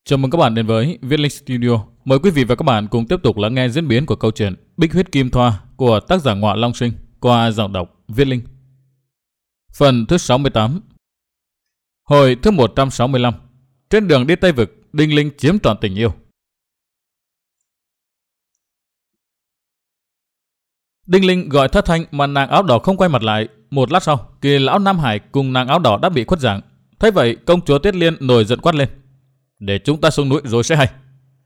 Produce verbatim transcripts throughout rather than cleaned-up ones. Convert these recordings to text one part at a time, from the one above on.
Chào mừng các bạn đến với Viết Linh Studio. Mời quý vị và các bạn cùng tiếp tục lắng nghe diễn biến của câu chuyện Bích Huyết Kim Thoa của tác giả Ngọa Long Sinh qua giọng đọc Viết Linh. Phần thứ sáu mươi tám. Hồi thứ một trăm sáu mươi lăm. Trên đường đi Tây Vực, Đinh Linh chiếm trọn tình yêu. Đinh Linh gọi thất thanh mà nàng áo đỏ không quay mặt lại. Một lát sau, Kỳ lão Nam Hải cùng nàng áo đỏ đã bị khuất dạng. Thấy vậy, công chúa Tiết Liên nổi giận quát lên: "Để chúng ta xuống núi rồi sẽ hay."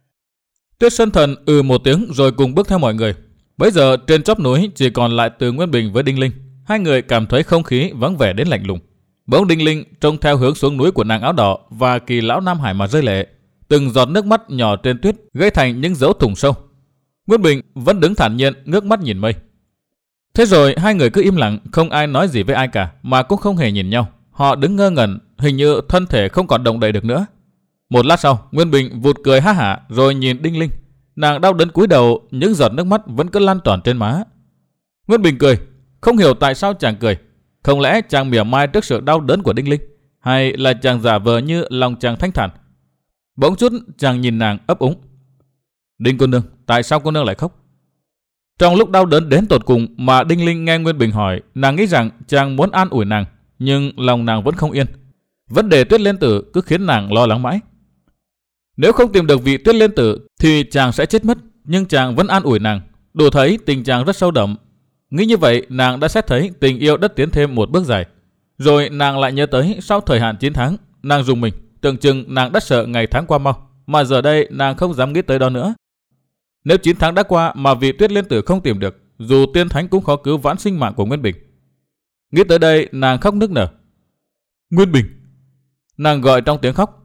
Tuyết Sơn Thần ừ một tiếng rồi cùng bước theo mọi người. Bấy giờ trên chóp núi chỉ còn lại Từ Nguyên Bình với Đinh Linh. Hai người cảm thấy không khí vắng vẻ đến lạnh lùng. Bỗng Đinh Linh trông theo hướng xuống núi của nàng áo đỏ và Kỳ lão Nam Hải mà rơi lệ. Từng giọt nước mắt nhỏ trên tuyết gây thành những dấu thủng sâu. Nguyên Bình vẫn đứng thản nhiên ngước mắt nhìn mây. Thế rồi hai người cứ im lặng, không ai nói gì với ai cả, mà cũng không hề nhìn nhau. Họ đứng ngơ ngẩn, hình như thân thể không còn động đậy được nữa. Một lát sau, Nguyên Bình vụt cười ha hả rồi nhìn Đinh Linh. Nàng đau đớn cúi đầu, những giọt nước mắt vẫn cứ lan tròn trên má. Nguyên Bình cười, không hiểu tại sao chàng cười. Không lẽ chàng mỉa mai trước sự đau đớn của Đinh Linh, hay là chàng giả vờ như lòng chàng thanh thản? Bỗng chút chàng nhìn nàng ấp úng: "Đinh cô nương, tại sao cô nương lại khóc?" Trong lúc đau đớn đến tột cùng mà Đinh Linh nghe Nguyên Bình hỏi, nàng nghĩ rằng chàng muốn an ủi nàng, nhưng lòng nàng vẫn không yên. Vấn đề Tuyết Liên Tử cứ khiến nàng lo lắng mãi. Nếu không tìm được vị Tuyết Liên Tử thì chàng sẽ chết mất, nhưng chàng vẫn an ủi nàng, đủ thấy tình chàng rất sâu đậm. Nghĩ như vậy, nàng đã xét thấy tình yêu đã tiến thêm một bước dài. Rồi nàng lại nhớ tới sau thời hạn chín tháng, nàng rùng mình, tưởng chừng nàng đã sợ ngày tháng qua mau, mà giờ đây nàng không dám nghĩ tới đó nữa. Nếu chín tháng đã qua mà vị Tuyết Liên Tử không tìm được, dù tiên thánh cũng khó cứu vãn sinh mạng của Nguyên Bình. Nghĩ tới đây, nàng khóc nức nở. "Nguyên Bình!" Nàng gọi trong tiếng khóc.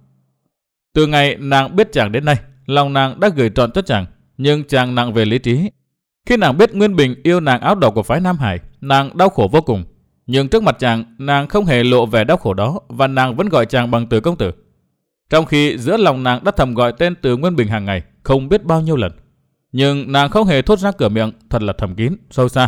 Từ ngày nàng biết chàng đến nay, lòng nàng đã gửi trọn cho chàng, nhưng chàng nặng về lý trí. Khi nàng biết Nguyên Bình yêu nàng áo đỏ của phái Nam Hải, nàng đau khổ vô cùng. Nhưng trước mặt chàng, nàng không hề lộ vẻ đau khổ đó, và nàng vẫn gọi chàng bằng Từ công tử. Trong khi giữa lòng nàng đã thầm gọi tên Từ Nguyên Bình hàng ngày, không biết bao nhiêu lần. Nhưng nàng không hề thốt ra cửa miệng, thật là thầm kín, sâu xa.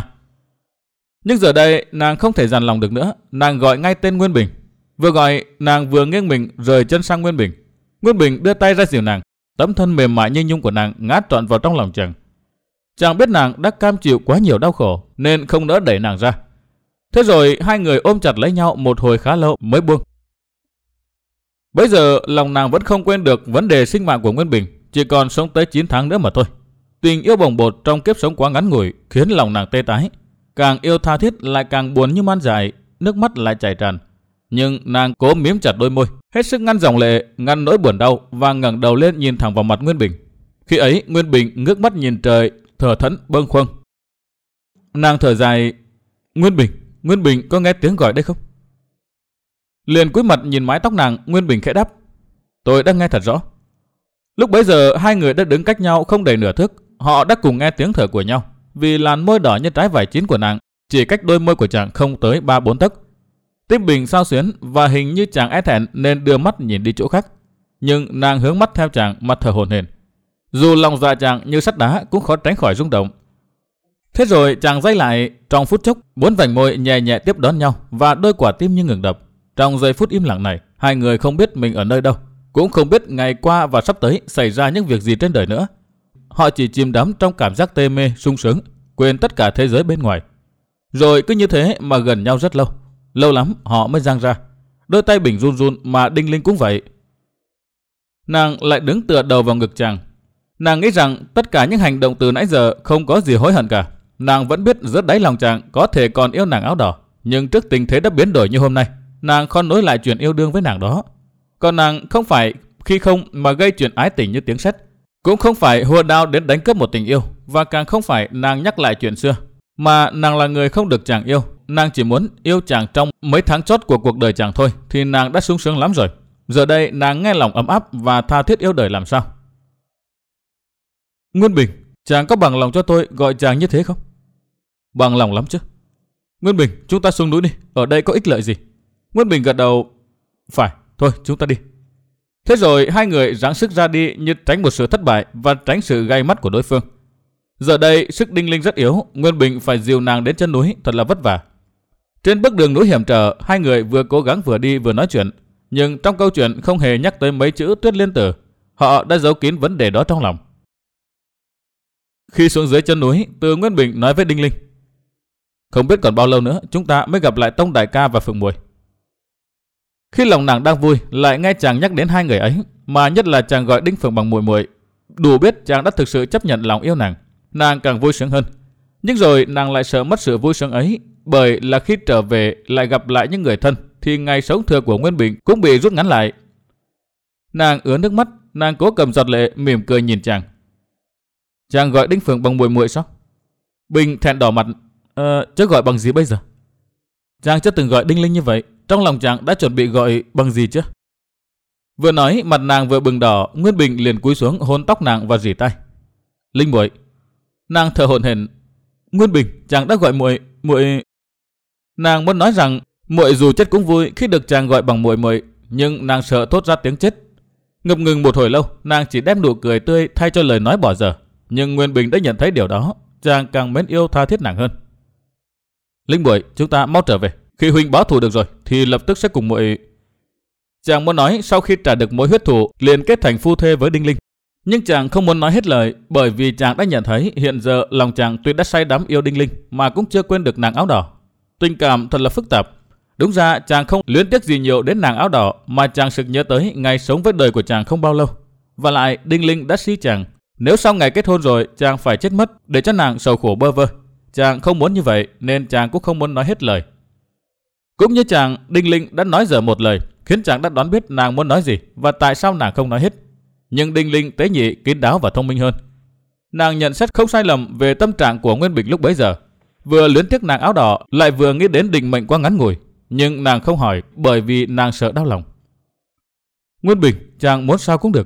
Nhưng giờ đây, nàng không thể dằn lòng được nữa, nàng gọi ngay tên Nguyên Bình. Vừa gọi, nàng vừa nghiêng mình rời chân sang Nguyên Bình. Nguyên Bình đưa tay ra dìu nàng, tấm thân mềm mại như nhung của nàng ngã trọn vào trong lòng chàng. Chàng biết nàng đã cam chịu quá nhiều đau khổ, nên không nỡ đẩy nàng ra. Thế rồi hai người ôm chặt lấy nhau một hồi khá lâu mới buông. Bây giờ lòng nàng vẫn không quên được vấn đề sinh mạng của Nguyên Bình, chỉ còn sống tới chín tháng nữa mà thôi. Tình yêu bồng bột trong kiếp sống quá ngắn ngủi khiến lòng nàng tê tái. Càng yêu tha thiết lại càng buồn như man dại, nước mắt lại chảy tràn. Nhưng nàng cố miếm chặt đôi môi, hết sức ngăn dòng lệ, ngăn nỗi buồn đau, và ngẩng đầu lên nhìn thẳng vào mặt Nguyên Bình. Khi ấy Nguyên Bình ngước mắt nhìn trời, thở thẫn bâng khuâng. Nàng thở dài: "Nguyên Bình, Nguyên Bình, có nghe tiếng gọi đây không?" Liền cúi mặt nhìn mái tóc nàng, Nguyên Bình khẽ đáp: "Tôi đã nghe thật rõ." Lúc bấy giờ hai người đã đứng cách nhau không đầy nửa thước. Họ đã cùng nghe tiếng thở của nhau, vì làn môi đỏ như trái vải chín của nàng chỉ cách đôi môi của chàng không tới ba bốn tấc. Tim Bình xao xuyến, và hình như chàng e thẹn nên đưa mắt nhìn đi chỗ khác. Nhưng nàng hướng mắt theo chàng mà thở hổn hển. Dù lòng dạ chàng như sắt đá cũng khó tránh khỏi rung động. Thế rồi chàng giây lại, trong phút chốc bốn vành môi nhẹ nhẹ tiếp đón nhau, và đôi quả tim như ngừng đập. Trong giây phút im lặng này, hai người không biết mình ở nơi đâu, cũng không biết ngày qua và sắp tới xảy ra những việc gì trên đời nữa. Họ chỉ chìm đắm trong cảm giác tê mê, sung sướng, quên tất cả thế giới bên ngoài. Rồi cứ như thế mà gần nhau rất lâu. Lâu lắm họ mới giang ra. Đôi tay Bình run run, mà Đinh Linh cũng vậy. Nàng lại đứng tựa đầu vào ngực chàng. Nàng nghĩ rằng tất cả những hành động từ nãy giờ không có gì hối hận cả. Nàng vẫn biết giữa đáy lòng chàng có thể còn yêu nàng áo đỏ, nhưng trước tình thế đã biến đổi như hôm nay, nàng khó nối lại chuyện yêu đương với nàng đó. Còn nàng không phải khi không mà gây chuyện ái tình như tiếng sét, cũng không phải hùa đao đến đánh cướp một tình yêu, và càng không phải nàng nhắc lại chuyện xưa. Mà nàng là người không được chàng yêu, nàng chỉ muốn yêu chàng trong mấy tháng chót của cuộc đời chàng thôi, thì nàng đã sung sướng lắm rồi. Giờ đây nàng nghe lòng ấm áp và tha thiết yêu đời làm sao. "Nguyên Bình, chàng có bằng lòng cho tôi gọi chàng như thế không?" "Bằng lòng lắm chứ." "Nguyên Bình, chúng ta xuống núi đi, ở đây có ích lợi gì?" Nguyên Bình gật đầu: "Phải, thôi chúng ta đi." Thế rồi hai người ráng sức ra đi, như tránh một sự thất bại và tránh sự gay mắt của đối phương. Giờ đây sức Đinh Linh rất yếu, Nguyên Bình phải dìu nàng đến chân núi, thật là vất vả. Trên bước đường núi hiểm trở, hai người vừa cố gắng vừa đi vừa nói chuyện, nhưng trong câu chuyện không hề nhắc tới mấy chữ Tuyết Liên Tử. Họ đã giấu kín vấn đề đó trong lòng. Khi xuống dưới chân núi, Từ Nguyên Bình nói với Đinh Linh: không biết còn bao lâu nữa chúng ta mới gặp lại Tông đại ca và Phượng Muội. Khi lòng nàng đang vui, lại nghe chàng nhắc đến hai người ấy, mà nhất là chàng gọi Đinh Phượng bằng muội muội, đủ biết chàng đã thực sự chấp nhận lòng yêu nàng. Nàng càng vui sướng hơn. Nhưng rồi nàng lại sợ mất sự vui sướng ấy, bởi là khi trở về lại gặp lại những người thân, thì ngày sống thừa của Nguyên Bình cũng bị rút ngắn lại. Nàng ứa nước mắt, nàng cố cầm giọt lệ, mỉm cười nhìn chàng. Chàng gọi Đinh Phượng bằng muội muội sao? Bình thẹn đỏ mặt. Ờ, chứ gọi bằng gì bây giờ? Chàng chưa từng gọi Đinh Linh như vậy, trong lòng chàng đã chuẩn bị gọi bằng gì chứ? Vừa nói, mặt nàng vừa bừng đỏ, Nguyên Bình liền cúi xuống hôn tóc nàng và rỉ tai. Linh muội. Nàng thở hổn hển. Nguyên Bình, chàng đã gọi muội, muội. Nàng muốn nói rằng muội dù chết cũng vui khi được chàng gọi bằng muội muội, nhưng nàng sợ thốt ra tiếng chết. Ngập ngừng một hồi lâu, nàng chỉ đem nụ cười tươi thay cho lời nói bỏ dở. Nhưng Nguyên Bình đã nhận thấy điều đó, chàng càng mến yêu tha thiết nàng hơn. Linh muội, chúng ta mau trở về. Khi huynh báo thù được rồi, thì lập tức sẽ cùng muội. Chàng muốn nói sau khi trả được mối huyết thù, liền kết thành phu thê với Đinh Linh. Nhưng chàng không muốn nói hết lời, bởi vì chàng đã nhận thấy hiện giờ lòng chàng tuy đã say đắm yêu Đinh Linh, mà cũng chưa quên được nàng áo đỏ. Tình cảm thật là phức tạp. Đúng ra chàng không luyến tiếc gì nhiều đến nàng áo đỏ, mà chàng sực nhớ tới ngày sống với đời của chàng không bao lâu. Và lại Đinh Linh đã si chàng. Nếu sau ngày kết hôn rồi chàng phải chết mất để cho nàng sầu khổ bơ vơ, chàng không muốn như vậy, nên chàng cũng không muốn nói hết lời. Cũng như chàng, Đinh Linh đã nói dở một lời, khiến chàng đã đoán biết nàng muốn nói gì và tại sao nàng không nói hết. Nhưng Đinh Linh tế nhị, kín đáo và thông minh hơn. Nàng nhận xét không sai lầm về tâm trạng của Nguyên Bình lúc bấy giờ, vừa luyến tiếc nàng áo đỏ, lại vừa nghĩ đến định mệnh quá ngắn ngủi. Nhưng nàng không hỏi, bởi vì nàng sợ đau lòng. Nguyên Bình, chàng muốn sao cũng được.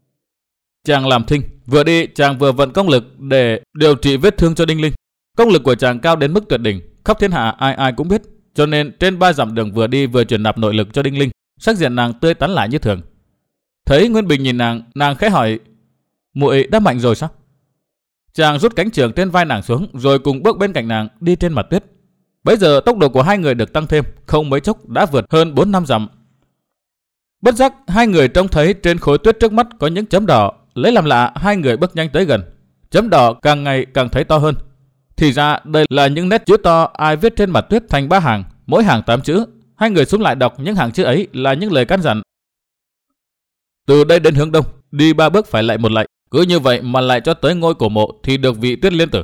Chàng làm thinh, vừa đi chàng vừa vận công lực để điều trị vết thương cho Đinh Linh. Công lực của chàng cao đến mức tuyệt đỉnh, khắp thiên hạ ai ai cũng biết, cho nên trên ba dặm đường vừa đi vừa truyền nạp nội lực cho Đinh Linh, sắc diện nàng tươi tắn lại như thường. Thấy Nguyên Bình nhìn nàng, nàng khẽ hỏi: muội đã mạnh rồi sao? Chàng rút cánh trường trên vai nàng xuống, rồi cùng bước bên cạnh nàng đi trên mặt tuyết. Bấy giờ tốc độ của hai người được tăng thêm, không mấy chốc đã vượt hơn bốn năm dặm. Bất giác hai người trông thấy trên khối tuyết trước mắt có những chấm đỏ, lấy làm lạ hai người bước nhanh tới gần. Chấm đỏ càng ngày càng thấy to hơn. Thì ra đây là những nét chữ to ai viết trên mặt tuyết thành ba hàng, mỗi hàng tám chữ. Hai người xuống lại đọc những hàng chữ ấy là những lời căn dặn. Từ đây đến hướng đông, đi ba bước phải lại một lạy. Cứ như vậy mà lại cho tới ngôi cổ mộ thì được vị Tuyết Liên tử.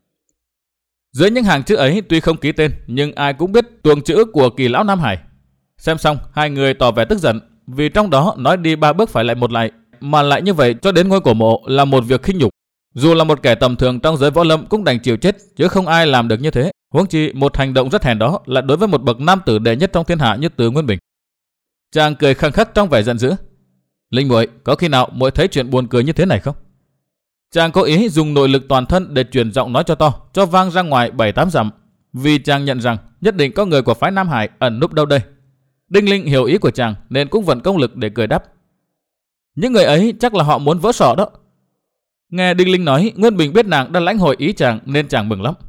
Dưới những hàng chữ ấy tuy không ký tên, nhưng ai cũng biết tuồng chữ của Kỳ lão Nam Hải. Xem xong, hai người tỏ vẻ tức giận, vì trong đó nói đi ba bước phải lại một lạy, mà lại như vậy cho đến ngôi cổ mộ là một việc khinh nhục. Dù là một kẻ tầm thường trong giới võ lâm cũng đành chịu chết, chứ không ai làm được như thế. Huống chi một hành động rất hèn đó là đối với một bậc nam tử đệ nhất trong thiên hạ như Từ Nguyên Bình. Chàng cười khăng khắc trong vẻ giận dữ. Linh muội, có khi nào muội thấy chuyện buồn cười như thế này không? Chàng có ý dùng nội lực toàn thân để truyền giọng nói cho to, cho vang ra ngoài bảy tám dặm, vì chàng nhận rằng nhất định có người của phái Nam Hải ẩn núp đâu đây. Đinh Linh hiểu ý của chàng nên cũng vận công lực để cười đáp. Những người ấy chắc là họ muốn vỡ sọ đó. Nghe Đinh Linh nói, Nguyên Bình biết nàng đã lãnh hội ý chàng nên chàng mừng lắm.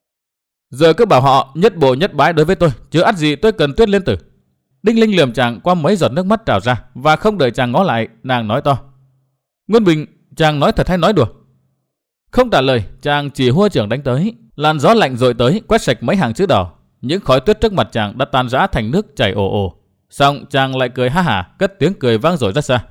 Giờ cứ bảo họ nhất bộ nhất bái đối với tôi, chứ ắt gì tôi cần Tuyết Liên tử. Đinh Linh liềm chàng qua mấy giọt nước mắt trào ra, và không đợi chàng ngó lại, nàng nói to. Nguyên Bình, chàng nói thật hay nói đùa? Không trả lời, chàng chỉ hua trưởng đánh tới. Làn gió lạnh dội tới, quét sạch mấy hàng chữ đỏ. Những khói tuyết trước mặt chàng đã tan rã thành nước chảy ồ ồ. Xong chàng lại cười ha hả, cất tiếng cười vang dội rất xa.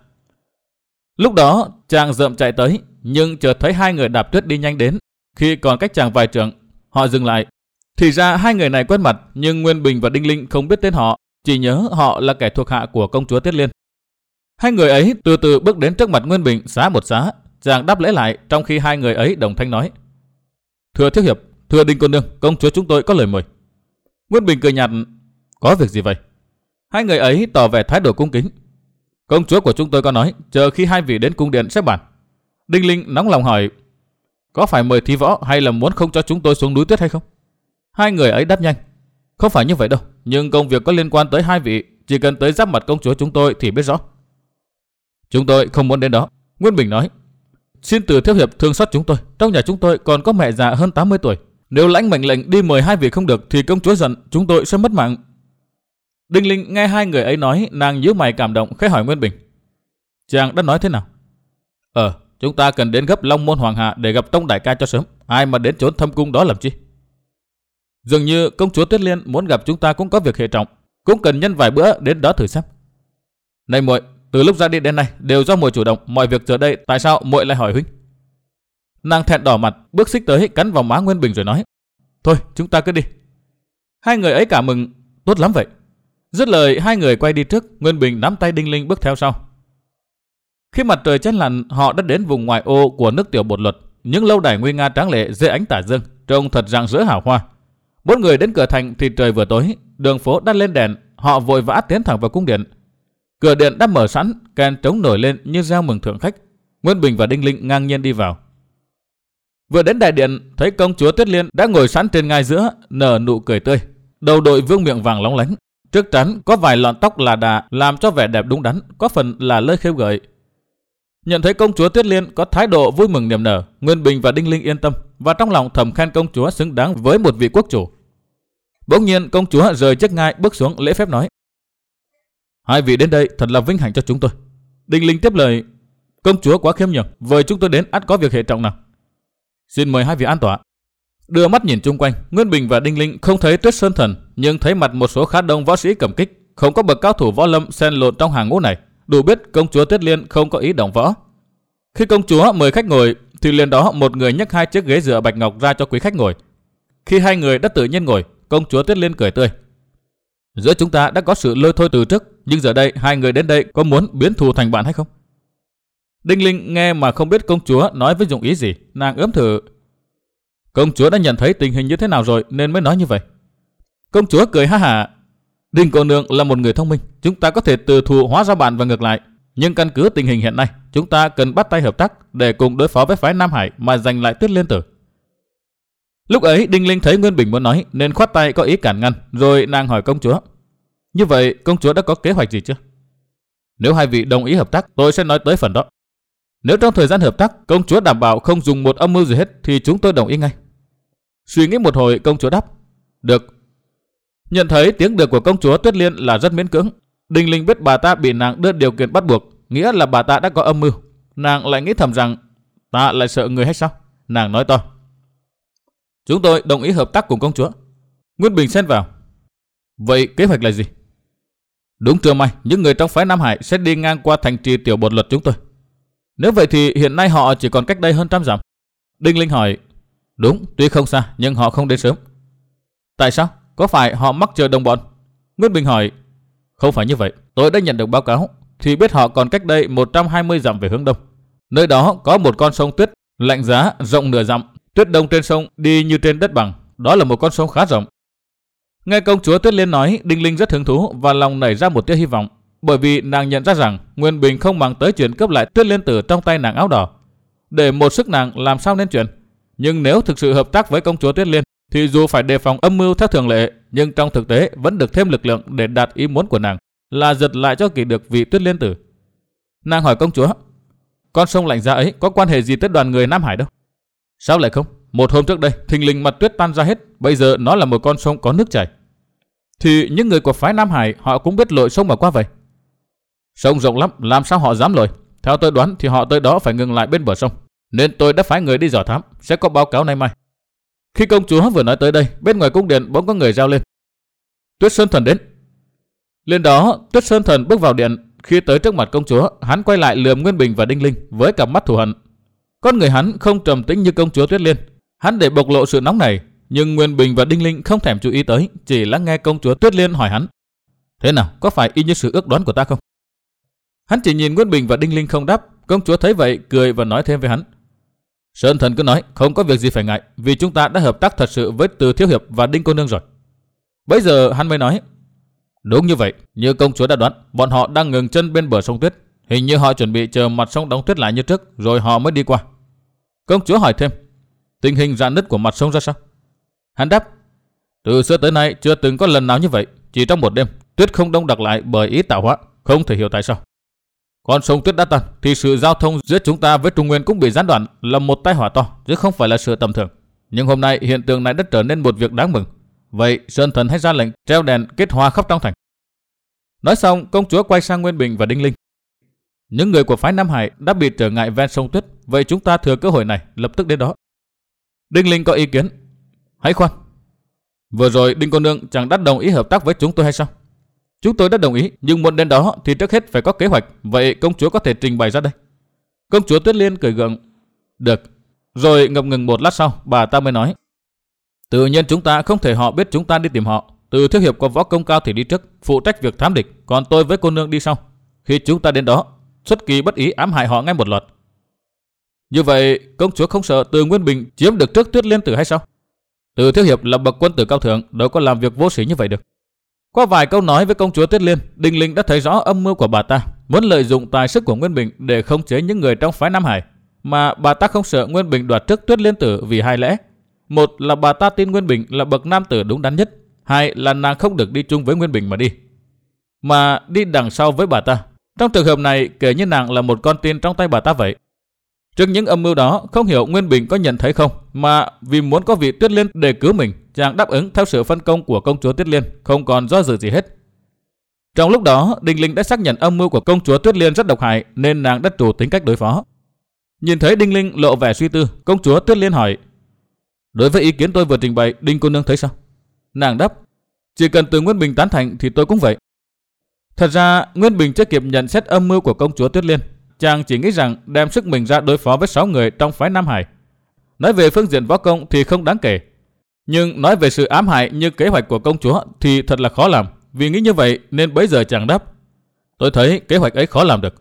Lúc đó chàng rợm chạy tới, nhưng chợt thấy hai người đạp tuyết đi nhanh đến. Khi còn cách chàng vài trượng, họ dừng lại. Thì ra hai người này quen mặt, nhưng Nguyên Bình và Đinh Linh không biết tên họ, chỉ nhớ họ là kẻ thuộc hạ của công chúa Tuyết Liên. Hai người ấy từ từ bước đến trước mặt Nguyên Bình xá một xá. Chàng đáp lễ lại, trong khi hai người ấy đồng thanh nói: Thưa thiếu hiệp, thưa Đinh cô nương, công chúa chúng tôi có lời mời. Nguyên Bình cười nhạt: Có việc gì vậy? Hai người ấy tỏ vẻ thái độ cung kính. Công chúa của chúng tôi có nói chờ khi hai vị đến cung điện sẽ bàn. Đinh Linh nóng lòng hỏi: Có phải mời thí võ hay là muốn không cho chúng tôi xuống núi tuyết hay không? Hai người ấy đáp nhanh: Không phải như vậy đâu, nhưng công việc có liên quan tới hai vị, chỉ cần tới giáp mặt công chúa chúng tôi thì biết rõ. Chúng tôi không muốn đến đó. Nguyên Bình nói: Xin từ thiếu hiệp thương xót chúng tôi, trong nhà chúng tôi còn có mẹ già hơn tám mươi tuổi. Nếu lãnh mệnh lệnh đi mời hai vị không được thì công chúa giận, chúng tôi sẽ mất mạng. Đinh Linh nghe hai người ấy nói, nàng nhíu mày cảm động, khẽ hỏi Nguyên Bình: Chàng đã nói thế nào? Ờ, chúng ta cần đến gấp Long Môn Hoàng Hà để gặp Tông đại ca cho sớm. Ai mà đến trốn thâm cung đó làm chi? Dường như công chúa Tuyết Liên muốn gặp chúng ta cũng có việc hệ trọng, cũng cần nhân vài bữa đến đó thử xem. Này muội, từ lúc ra đi đến nay đều do muội chủ động, mọi việc giờ đây tại sao muội lại hỏi huynh? Nàng thẹn đỏ mặt, bước xích tới cắn vào má Nguyên Bình rồi nói: Thôi, chúng ta cứ đi. Hai người ấy cả mừng: Tốt lắm vậy. Dứt lời, hai người quay đi trước, Nguyên Bình nắm tay Đinh Linh bước theo sau. Khi mặt trời chén lặn, họ đã đến vùng ngoại ô của nước Tiểu Bột Luật. Những lâu đài nguy nga tráng lệ dưới ánh tà dương, trông thật rạng rỡ hào hoa. Bốn người đến cửa thành thì trời vừa tối, đường phố đã lên đèn, họ vội vã tiến thẳng vào cung điện. Cửa điện đã mở sẵn, kèn trống nổi lên như reo mừng thượng khách. Nguyên Bình và Đinh Linh ngang nhiên đi vào. Vừa đến đại điện, thấy công chúa Tuyết Liên đã ngồi sẵn trên ngai giữa, nở nụ cười tươi, đầu đội vương miện vàng lóng lánh, trước trán có vài lọn tóc là đà làm cho vẻ đẹp đúng đắn, có phần là lơi khêu gợi. Nhận thấy công chúa Tuyết Liên có thái độ vui mừng niềm nở, Nguyên Bình và Đinh Linh yên tâm và trong lòng thầm khen công chúa xứng đáng với một vị quốc chủ. Bỗng nhiên công chúa rời chiếc ngai bước xuống lễ phép nói: Hai vị đến đây thật là vinh hạnh cho chúng tôi. Đinh Linh tiếp lời: Công chúa quá khiêm nhường, với chúng tôi đến ắt có việc hệ trọng nào. Xin mời hai vị an tọa. Đưa mắt nhìn chung quanh, Nguyên Bình và Đinh Linh không thấy Tuyết Sơn Thần, nhưng thấy mặt một số khá đông võ sĩ cầm kích, không có bậc cao thủ võ lâm xen lộn trong hàng ngũ này, đủ biết công chúa Tuyết Liên không có ý động võ. Khi công chúa mời khách ngồi, thì liền đó một người nhấc hai chiếc ghế dựa bạch ngọc ra cho quý khách ngồi. Khi hai người đã tự nhiên ngồi, công chúa Tuyết Liên cười tươi: Giữa chúng ta đã có sự lôi thôi từ trước, nhưng giờ đây hai người đến đây có muốn biến thù thành bạn hay không? Đinh Linh nghe mà không biết công chúa nói với dụng ý gì, nàng ướm thử: Công chúa đã nhận thấy tình hình như thế nào rồi nên mới nói như vậy. Công chúa cười ha hả: Đinh cô nương là một người thông minh, chúng ta có thể từ thù hóa ra bạn và ngược lại. Nhưng căn cứ tình hình hiện nay, chúng ta cần bắt tay hợp tác để cùng đối phó với phái Nam Hải mà giành lại Tuyết Liên Tử. Lúc ấy Đinh Linh thấy Nguyên Bình muốn nói nên khoát tay có ý cản ngăn, rồi nàng hỏi công chúa: Như vậy công chúa đã có kế hoạch gì chưa? Nếu hai vị đồng ý hợp tác, tôi sẽ nói tới phần đó. Nếu trong thời gian hợp tác công chúa đảm bảo không dùng một âm mưu gì hết thì chúng tôi đồng ý ngay. Suy nghĩ một hồi, công chúa đáp: Được. Nhận thấy tiếng được của công chúa Tuyết Liên là rất miễn cưỡng, Đinh Linh biết bà ta bị nàng đưa điều kiện bắt buộc, nghĩa là bà ta đã có âm mưu. Nàng lại nghĩ thầm rằng ta lại sợ người hay sao? Nàng nói to: Chúng tôi đồng ý hợp tác cùng công chúa. Nguyên Bình xen vào: Vậy kế hoạch là gì? Đúng trưa mai, những người trong phái Nam Hải sẽ đi ngang qua thành trì Tiểu Bột Luật chúng tôi. Nếu vậy thì hiện nay họ chỉ còn cách đây hơn trăm dặm. Đinh Linh hỏi: Đúng, tuy không xa nhưng họ không đến sớm. Tại sao? Có phải họ mắc chờ đồng bọn? Nguyên Bình hỏi: Không phải như vậy, tôi đã nhận được báo cáo thì biết họ còn cách đây một trăm hai mươi dặm về hướng đông. Nơi đó có một con sông tuyết lạnh giá rộng nửa dặm, tuyết đông trên sông đi như trên đất bằng, đó là một con sông khá rộng. Nghe công chúa Tuyết Liên nói, Đinh Linh rất hứng thú và lòng nảy ra một tia hy vọng, bởi vì nàng nhận ra rằng Nguyên Bình không màng tới chuyện cướp lại Tuyết Liên Tử trong tay nàng áo đỏ. Để một sức nàng làm sao nên chuyện. Nhưng nếu thực sự hợp tác với công chúa Tuyết Liên thì dù phải đề phòng âm mưu theo thường lệ, nhưng trong thực tế vẫn được thêm lực lượng để đạt ý muốn của nàng, là giật lại cho kỷ được vị Tuyết Liên Tử. Nàng hỏi công chúa: Con sông lạnh giá ấy có quan hệ gì tới đoàn người Nam Hải đâu? Sao lại không? Một hôm trước đây thình lình mặt tuyết tan ra hết, bây giờ nó là một con sông có nước chảy. Thì những người của phái Nam Hải họ cũng biết lội sông mà qua vậy. Sông rộng lắm, làm sao họ dám lội? Theo tôi đoán thì họ tới đó phải ngừng lại bên bờ sông, nên tôi đã phái người đi dò thám, sẽ có báo cáo nay mai. Khi công chúa vừa nói tới đây, bên ngoài cung điện bỗng có người reo lên: Tuyết Sơn Thần đến. Lên đó, Tuyết Sơn Thần bước vào điện. Khi tới trước mặt công chúa, hắn quay lại lườm Nguyên Bình và Đinh Linh với cặp mắt thù hận. Con người hắn không trầm tĩnh như công chúa Tuyết Liên, hắn để bộc lộ sự nóng này, nhưng Nguyên Bình và Đinh Linh không thèm chú ý tới, chỉ lắng nghe công chúa Tuyết Liên hỏi hắn: Thế nào, có phải y như sự ước đoán của ta không? Hắn chỉ nhìn Nguyên Bình và Đinh Linh không đáp. Công chúa thấy vậy cười và nói thêm với hắn: Sơn Thần cứ nói, không có việc gì phải ngại, vì chúng ta đã hợp tác thật sự với Từ Thiếu Hiệp và Đinh cô nương rồi. Bấy giờ hắn mới nói: Đúng như vậy, như công chúa đã đoán, bọn họ đang ngừng chân bên bờ sông tuyết, hình như họ chuẩn bị chờ mặt sông đóng tuyết lại như trước, rồi họ mới đi qua. Công chúa hỏi thêm: Tình hình rạn nứt của mặt sông ra sao? Hắn đáp: Từ xưa tới nay chưa từng có lần nào như vậy, chỉ trong một đêm tuyết không đông đặc lại bởi ý tạo hóa, không thể hiểu tại sao. Con sông tuyết đã tan thì sự giao thông giữa chúng ta với Trung Nguyên cũng bị gián đoạn, là một tai họa to chứ không phải là sự tầm thường. Nhưng hôm nay hiện tượng này đã trở nên một việc đáng mừng. Vậy Sơn Thần hãy ra lệnh treo đèn kết hoa khắp trong thành. Nói xong, công chúa quay sang Nguyên Bình và Đinh Linh: Những người của phái Nam Hải đã bị trở ngại ven sông Tuyết, vậy chúng ta thừa cơ hội này lập tức đến đó. Đinh Linh có ý kiến. Hãy khoan. Vừa rồi Đinh cô nương chẳng đã đồng ý hợp tác với chúng tôi hay sao? Chúng tôi đã đồng ý, nhưng muốn đến đó thì trước hết phải có kế hoạch. Vậy công chúa có thể trình bày ra đây. Công chúa Tuyết Liên cười gượng. Được. Rồi ngập ngừng một lát sau, bà ta mới nói. Tự nhiên chúng ta không thể họ biết chúng ta đi tìm họ. Từ thiếu hiệp có võ công cao thì đi trước, phụ trách việc thám địch, còn tôi với cô nương đi sau. Khi chúng ta đến đó, xuất kỳ bất ý ám hại họ ngay một loạt. Như vậy, công chúa không sợ Từ Nguyên Bình chiếm được trước Tuyết Liên tử hay sao? Từ thiếu hiệp là bậc quân tử cao thượng, đâu có làm việc vô sĩ như vậy được. Qua vài câu nói với công chúa Tuyết Liên, Đinh Linh đã thấy rõ âm mưu của bà ta, muốn lợi dụng tài sức của Nguyên Bình để khống chế những người trong phái Nam Hải, mà bà ta không sợ Nguyên Bình đoạt trước Tuyết Liên tử vì hai lẽ. Một là bà ta tin Nguyên Bình là bậc nam tử đúng đắn nhất, hai là nàng không được đi chung với Nguyên Bình mà đi, mà đi đằng sau với bà ta. Trong trường hợp này, kể như nàng là một con tin trong tay bà ta vậy. Trước những âm mưu đó, không hiểu Nguyên Bình có nhận thấy không, mà vì muốn có vị Tuyết Liên để cứu mình, chàng đáp ứng theo sự phân công của công chúa Tuyết Liên, không còn do dự gì hết. Trong lúc đó, Đinh Linh đã xác nhận âm mưu của công chúa Tuyết Liên rất độc hại, nên nàng đã chủ tính cách đối phó. Nhìn thấy Đinh Linh lộ vẻ suy tư, công chúa Tuyết Liên hỏi: đối với ý kiến tôi vừa trình bày, Đinh cô nương thấy sao? Nàng đáp: chỉ cần Từ Nguyên Bình tán thành thì tôi cũng vậy. Thật ra Nguyên Bình chưa kịp nhận xét âm mưu của công chúa Tuyết Liên, chàng chỉ nghĩ rằng đem sức mình ra đối phó với sáu người trong phái Nam Hải. Nói về phương diện võ công thì không đáng kể, nhưng nói về sự ám hại như kế hoạch của công chúa thì thật là khó làm. Vì nghĩ như vậy nên bấy giờ chàng đáp: tôi thấy kế hoạch ấy khó làm được.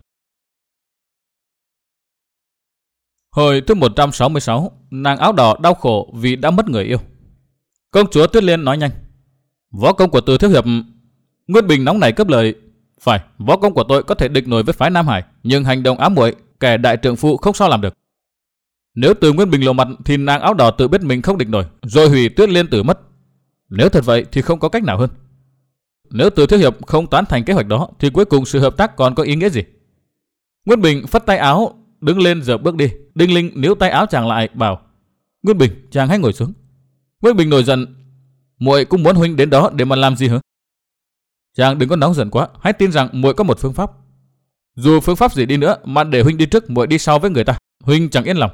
Hồi thứ một trăm sáu mươi sáu, nàng áo đỏ đau khổ vì đã mất người yêu. Công chúa Tuyết Liên nói nhanh: võ công của Từ thiếu hiệp. Nguyên Bình nóng nảy cướp lời: phải, võ công của tôi có thể địch nổi với phái Nam Hải, nhưng hành động ám muội, kẻ đại trượng phu không sao làm được. Nếu Từ Nguyên Bình lộ mặt thì nàng áo đỏ tự biết mình không địch nổi, rồi hủy Tuyết Liên tử mất. Nếu thật vậy thì không có cách nào hơn. Nếu Từ thiếu hiệp không tán thành kế hoạch đó thì cuối cùng sự hợp tác còn có ý nghĩa gì? Nguyên Bình phất tay áo, đứng lên dợp bước đi. Đinh Linh níu tay áo chàng lại, bảo: Nguyên Bình, chàng hãy ngồi xuống. Nguyên Bình nổi giận: muội cũng muốn huynh đến đó để mà làm gì hả? Chàng đừng có nóng giận quá, hãy tin rằng muội có một phương pháp. Dù phương pháp gì đi nữa mà để huynh đi trước, muội đi sau với người ta, huynh chẳng yên lòng.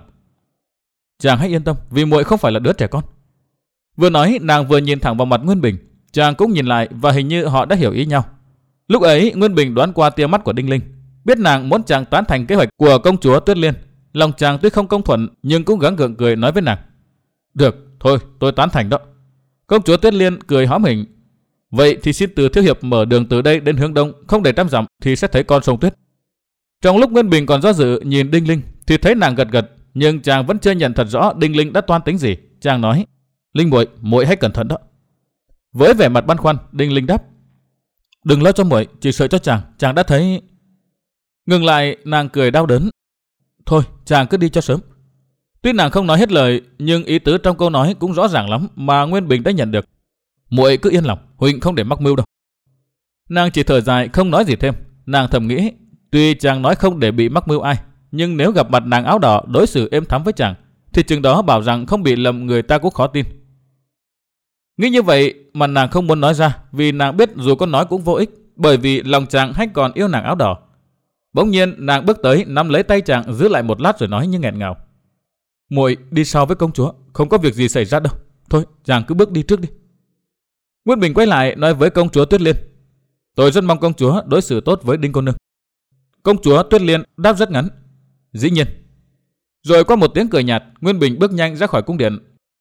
Chàng hãy yên tâm, vì muội không phải là đứa trẻ con. Vừa nói, nàng vừa nhìn thẳng vào mặt Nguyên Bình. Chàng cũng nhìn lại và hình như họ đã hiểu ý nhau. Lúc ấy Nguyên Bình đoán qua tia mắt của Đinh Linh, biết nàng muốn chàng tán thành kế hoạch của công chúa Tuyết Liên. Lòng chàng tuy không công thuận nhưng cũng gắng gượng cười nói với nàng: được, thôi tôi tán thành đó. Công chúa Tuyết Liên cười hóm hình: vậy thì xin Từ thiếu hiệp mở đường từ đây đến hướng đông, không đầy trăm dặm thì sẽ thấy con sông Tuyết. Trong lúc Nguyên Bình còn do dự nhìn Đinh Linh thì thấy nàng gật gật, nhưng chàng vẫn chưa nhận thật rõ Đinh Linh đã toan tính gì. Chàng nói: Linh muội, muội hãy cẩn thận đó. Với vẻ mặt băn khoăn, Đinh Linh đáp: đừng lo cho muội, chỉ sợ cho chàng, chàng đã thấy. Ngừng lại, nàng cười đau đớn: thôi chàng cứ đi cho sớm. Tuy nàng không nói hết lời, nhưng ý tứ trong câu nói cũng rõ ràng lắm mà Nguyên Bình đã nhận được. Muội cứ yên lòng, huynh không để mắc mưu đâu. Nàng chỉ thở dài không nói gì thêm. Nàng thầm nghĩ, tuy chàng nói không để bị mắc mưu ai, nhưng nếu gặp mặt nàng áo đỏ đối xử êm thắm với chàng thì chừng đó bảo rằng không bị lầm người ta cũng khó tin. Nghĩ như vậy mà nàng không muốn nói ra, vì nàng biết dù có nói cũng vô ích, bởi vì lòng chàng hay còn yêu nàng áo đỏ. Bỗng nhiên nàng bước tới nắm lấy tay chàng, giữ lại một lát rồi nói như nghẹn ngào: muội đi sau với công chúa, không có việc gì xảy ra đâu. Thôi chàng cứ bước đi trước đi. Nguyên Bình quay lại nói với công chúa Tuyết Liên: tôi rất mong công chúa đối xử tốt với Đinh cô nương. Công chúa Tuyết Liên đáp rất ngắn: dĩ nhiên. Rồi qua một tiếng cười nhạt, Nguyên Bình bước nhanh ra khỏi cung điện.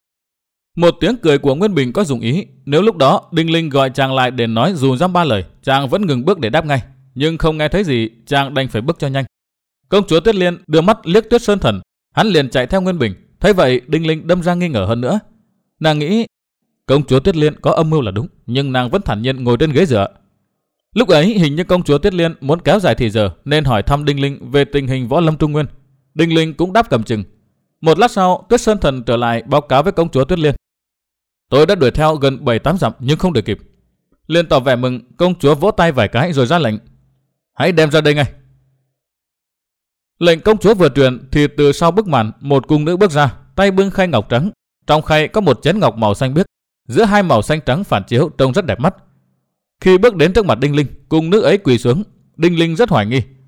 Một tiếng cười của Nguyên Bình có dụng ý. Nếu lúc đó Đinh Linh gọi chàng lại để nói dù dăm ba lời, chàng vẫn ngừng bước để đáp ngay. Nhưng không nghe thấy gì, chàng đành phải bước cho nhanh. Công chúa Tuyết Liên đưa mắt liếc Tuyết Sơn Thần, hắn liền chạy theo Nguyên Bình. Thấy vậy, Đinh Linh đâm ra nghi ngờ hơn nữa. Nàng nghĩ công chúa Tuyết Liên có âm mưu là đúng, nhưng nàng vẫn thản nhiên ngồi trên ghế dựa. Lúc ấy hình như công chúa Tuyết Liên muốn kéo dài thì giờ nên hỏi thăm Đinh Linh về tình hình võ lâm Trung Nguyên. Đinh Linh cũng đáp cầm chừng. Một lát sau, Tuyết Sơn Thần trở lại báo cáo với công chúa Tuyết Liên: tôi đã đuổi theo gần bảy tám dặm nhưng không đuổi kịp. Liền tỏ vẻ mừng, công chúa vỗ tay vài cái rồi ra lệnh: hãy đem ra đây ngay. Lệnh công chúa vừa truyền thì từ sau bức màn một cung nữ bước ra, tay bưng khay ngọc trắng. Trong khay có một chén ngọc màu xanh biếc, giữa hai màu xanh trắng phản chiếu trông rất đẹp mắt. Khi bước đến trước mặt Đinh Linh, cung nữ ấy quỳ xuống. Đinh Linh rất hoài nghi,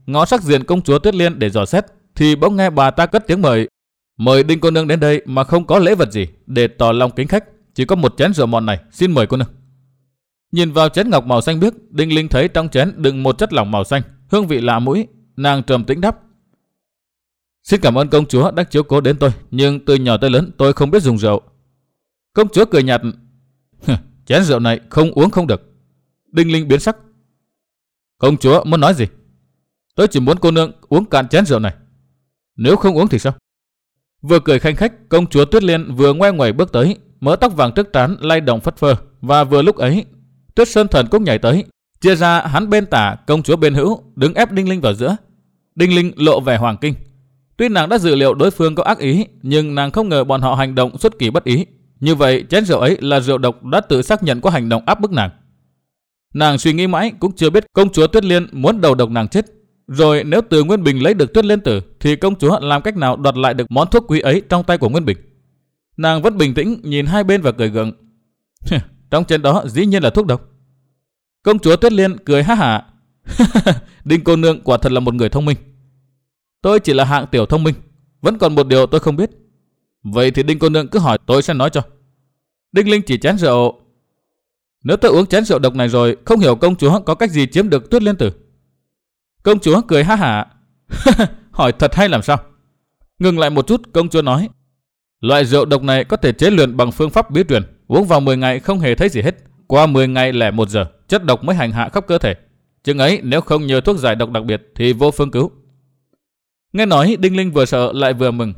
ngó sắc diện công chúa Tuyết Liên để dò xét, thì bỗng nghe bà ta cất tiếng mời. Mời Đinh cô nương đến đây mà không có lễ vật gì, để tỏ lòng kính khách, chỉ có một chén rượu mọn này, xin mời cô nương. Nhìn vào chén ngọc màu xanh biếc, Đinh Linh thấy trong chén đựng một chất lỏng màu xanh, hương vị lạ mũi. Nàng trầm tĩnh đáp: Xin cảm ơn công chúa đã chiếu cố đến tôi, nhưng từ nhỏ tới lớn tôi không biết dùng rượu. Công chúa cười nhạt: Chén rượu này không uống không được. Đinh Linh biến sắc: Công chúa muốn nói gì? Tôi chỉ muốn cô nương uống cạn chén rượu này. Nếu không uống thì sao? Vừa cười khanh khách, công chúa Tuyết Liên vừa ngoe ngoẩy bước tới, mớ tóc vàng trước trán lay động phất phơ. Và vừa lúc ấy, Tuyết Sơn Thần cũng nhảy tới, chia ra hắn bên tả, công chúa bên hữu, đứng ép Đinh Linh vào giữa. Đinh Linh lộ vẻ hoàng kinh. Tuy nàng đã dự liệu đối phương có ác ý, nhưng nàng không ngờ bọn họ hành động xuất kỳ bất ý. Như vậy chén rượu ấy là rượu độc đã tự xác nhận có hành động áp bức nàng. Nàng suy nghĩ mãi cũng chưa biết công chúa Tuyết Liên muốn đầu độc nàng chết. Rồi nếu từ Nguyên Bình lấy được Tuyết Liên Tử, thì công chúa làm cách nào đoạt lại được món thuốc quý ấy trong tay của Nguyên Bình? Nàng vẫn bình tĩnh nhìn hai bên và cười gượng. Trong chén đó dĩ nhiên là thuốc độc. Công chúa Tuyết Liên cười ha hả. Đinh cô nương quả thật là một người thông minh. Tôi chỉ là hạng tiểu thông minh, vẫn còn một điều tôi không biết. Vậy thì Đinh cô nương cứ hỏi, tôi sẽ nói cho. Đinh Linh chỉ chén rượu. Nếu tôi uống chén rượu độc này rồi, không hiểu công chúa có cách gì chiếm được Tuyết Liên Tử? Công chúa cười ha hả. Hỏi thật hay làm sao? Ngừng lại một chút, công chúa nói: Loại rượu độc này có thể chế luyện bằng phương pháp bí truyền, uống vào mười ngày không hề thấy gì hết. Qua mười ngày lẻ một giờ, chất độc mới hành hạ khắp cơ thể. Chừng ấy nếu không nhờ thuốc giải độc đặc biệt thì vô phương cứu. Nghe nói, Đinh Linh vừa sợ lại vừa mừng.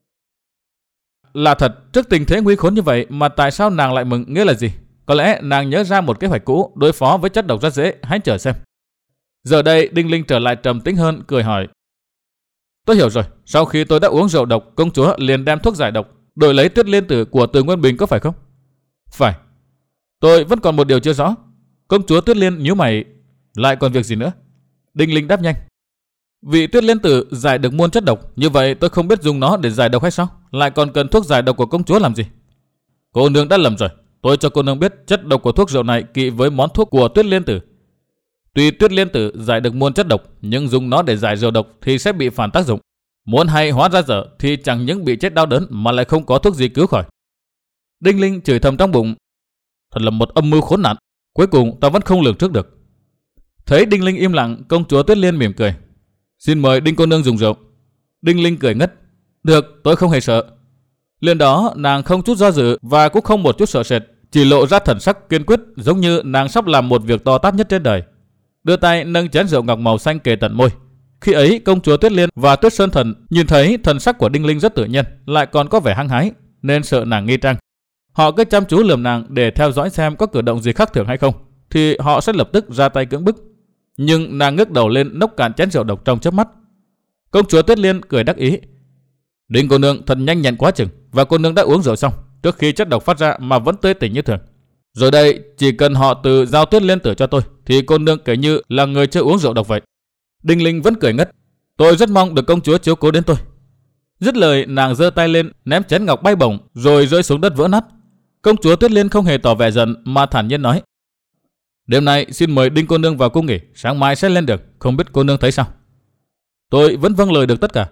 Là thật, trước tình thế nguy khốn như vậy mà tại sao nàng lại mừng, nghĩa là gì? Có lẽ nàng nhớ ra một kế hoạch cũ đối phó với chất độc rất dễ, hãy chờ xem. Giờ đây Đinh Linh trở lại trầm tĩnh hơn, cười hỏi: Tôi hiểu rồi, sau khi tôi đã uống rượu độc, công chúa liền đem thuốc giải độc đổi lấy Tuyết Liên Tử của Từ Nguyên Bình, có phải không? Phải. Tôi vẫn còn một điều chưa rõ. Công chúa Tuyết Liên nhíu mày: Lại còn việc gì nữa? Đinh Linh đáp nhanh: Vì Tuyết Liên Tử giải được muôn chất độc, như vậy tôi không biết dùng nó để giải độc hay sao? Lại còn cần thuốc giải độc của công chúa làm gì? Cô nương đã lầm rồi. Tôi cho cô nương biết chất độc của thuốc rượu này kỵ với món thuốc của Tuyết Liên Tử. Tuy Tuyết Liên Tử giải được muôn chất độc, nhưng dùng nó để giải rượu độc thì sẽ bị phản tác dụng. Muốn hay hóa ra dở thì chẳng những bị chết đau đớn mà lại không có thuốc gì cứu khỏi. Đinh Linh chửi thầm trong bụng: Thật là một âm mưu khốn nạn. Cuối cùng ta vẫn không lường trước được. Thấy Đinh Linh im lặng, công chúa Tuyết Liên mỉm cười: Xin mời Đinh cô nương dùng rượu. Đinh Linh cười ngất: Được, tôi không hề sợ. Liền đó nàng không chút do dự và cũng không một chút sợ sệt, chỉ lộ ra thần sắc kiên quyết, giống như nàng sắp làm một việc to tát nhất trên đời. Đưa tay nâng chén rượu ngọc màu xanh kề tận môi. Khi ấy công chúa Tuyết Liên và Tuyết Sơn Thần nhìn thấy thần sắc của Đinh Linh rất tự nhiên, lại còn có vẻ hăng hái, nên sợ nàng nghi trang. Họ cứ chăm chú lườm nàng để theo dõi xem có cử động gì khác thường hay không, thì họ sẽ lập tức ra tay cưỡng bức. Nhưng nàng ngước đầu lên nốc cạn chén rượu độc trong chớp mắt. Công chúa Tuyết Liên cười đắc ý: Đinh cô nương thật nhanh nhẹn quá chừng, và cô nương đã uống rượu xong trước khi chất độc phát ra mà vẫn tươi tỉnh như thường. Rồi đây, chỉ cần họ từ giao Tuyết Liên Tử cho tôi thì cô nương kể như là người chưa uống rượu độc vậy. Đinh Linh vẫn cười ngất: Tôi rất mong được công chúa chiếu cố đến tôi. Dứt lời, nàng giơ tay lên ném chén ngọc bay bổng rồi rơi xuống đất vỡ nát. Công chúa Tuyết Liên không hề tỏ vẻ giận mà thản nhiên nói: Đêm nay xin mời Đinh cô nương vào cung nghỉ, sáng mai sẽ lên đường, không biết cô nương thấy sao? Tôi vẫn vâng lời được tất cả.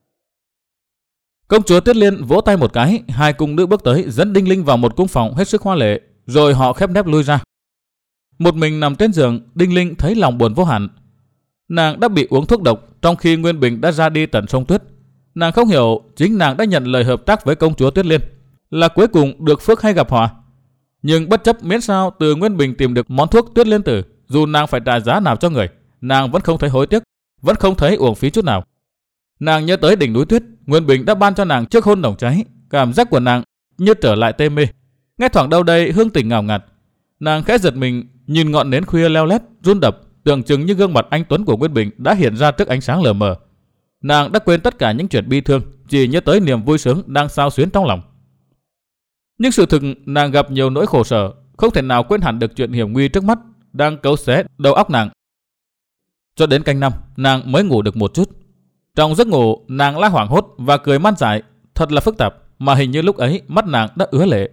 Công chúa Tuyết Liên vỗ tay một cái, hai cung nữ bước tới dẫn Đinh Linh vào một cung phòng hết sức hoa lệ, rồi họ khép nép lui ra. Một mình nằm trên giường, Đinh Linh thấy lòng buồn vô hạn. Nàng đã bị uống thuốc độc trong khi Nguyên Bình đã ra đi tận sông Tuyết. Nàng không hiểu chính nàng đã nhận lời hợp tác với công chúa Tuyết Liên là cuối cùng được phước hay gặp họa. Nhưng bất chấp miễn sao từ Nguyên Bình tìm được món thuốc Tuyết Liên Tử, dù nàng phải trả giá nào cho người, nàng vẫn không thấy hối tiếc, vẫn không thấy uổng phí chút nào. Nàng nhớ tới đỉnh núi tuyết Nguyên Bình đã ban cho nàng trước hôn nồng cháy, cảm giác của nàng như trở lại tê mê. Nghe thoảng đâu đây hương tình ngào ngạt, nàng khẽ giật mình nhìn ngọn nến khuya leo lét run đập, tưởng chừng như gương mặt anh tuấn của Nguyên Bình đã hiện ra trước ánh sáng lờ mờ. Nàng đã quên tất cả những chuyện bi thương, chỉ nhớ tới niềm vui sướng đang xao xuyến trong lòng. Nhưng sự thực nàng gặp nhiều nỗi khổ sở, không thể nào quên hẳn được chuyện hiểm nguy trước mắt đang cấu xé đầu óc nàng. Cho đến canh năm, nàng mới ngủ được một chút. Trong giấc ngủ, nàng la hoảng hốt và cười man dại, thật là phức tạp, mà hình như lúc ấy mắt nàng đã ứa lệ.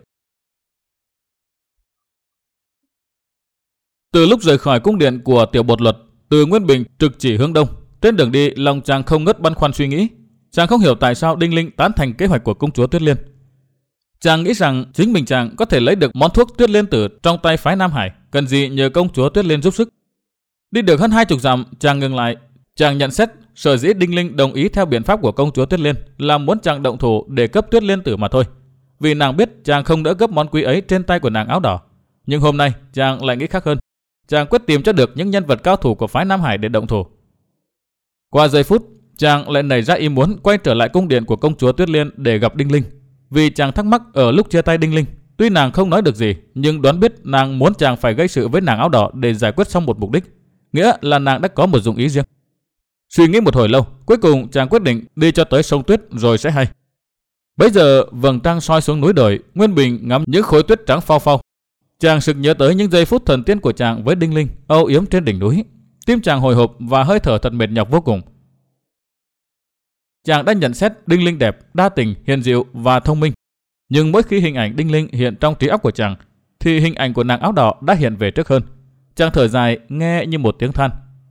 Từ lúc rời khỏi cung điện của Tiểu Bột Luật, từ Nguyên Bình trực chỉ hướng đông, Trên đường đi, lòng chàng không ngớt băn khoăn suy nghĩ. Chàng không hiểu tại sao Đinh Linh tán thành kế hoạch của công chúa Tuyết Liên. Chàng nghĩ rằng chính mình chàng có thể lấy được món thuốc Tuyết Liên Tử trong tay phái Nam Hải, cần gì nhờ công chúa Tuyết Liên giúp sức. Đi được hơn hai chục dặm, chàng ngừng lại. Chàng nhận xét sở dĩ Đinh Linh đồng ý theo biện pháp của công chúa Tuyết Liên là muốn chàng động thủ để cấp Tuyết Liên Tử mà thôi. Vì nàng biết chàng không đỡ gấp món quý ấy trên tay của nàng áo đỏ. Nhưng hôm nay chàng lại nghĩ khác hơn. Chàng quyết tìm cho được những nhân vật cao thủ của phái Nam Hải để động thủ. Qua giây phút, chàng lại nảy ra ý muốn quay trở lại cung điện của công chúa Tuyết Liên để gặp Đinh Linh. Vì chàng thắc mắc ở lúc chia tay Đinh Linh, tuy nàng không nói được gì, nhưng đoán biết nàng muốn chàng phải gây sự với nàng áo đỏ để giải quyết xong một mục đích, nghĩa là nàng đã có một dụng ý riêng. Suy nghĩ một hồi lâu, cuối cùng chàng quyết định đi cho tới sông Tuyết rồi sẽ hay. Bấy giờ vầng trăng soi xuống núi đồi, Nguyên Bình ngắm những khối tuyết trắng phao phao. Chàng sực nhớ tới những giây phút thần tiên của chàng với Đinh Linh âu yếm trên đỉnh núi. Tim chàng hồi hộp và hơi thở thật mệt nhọc vô cùng. Chàng đã nhận xét Đinh Linh đẹp, đa tình, hiền dịu và thông minh. Nhưng mỗi khi hình ảnh Đinh Linh hiện trong trí óc của chàng, thì hình ảnh của nàng áo đỏ đã hiện về trước hơn. Chàng thở dài nghe như một tiếng than.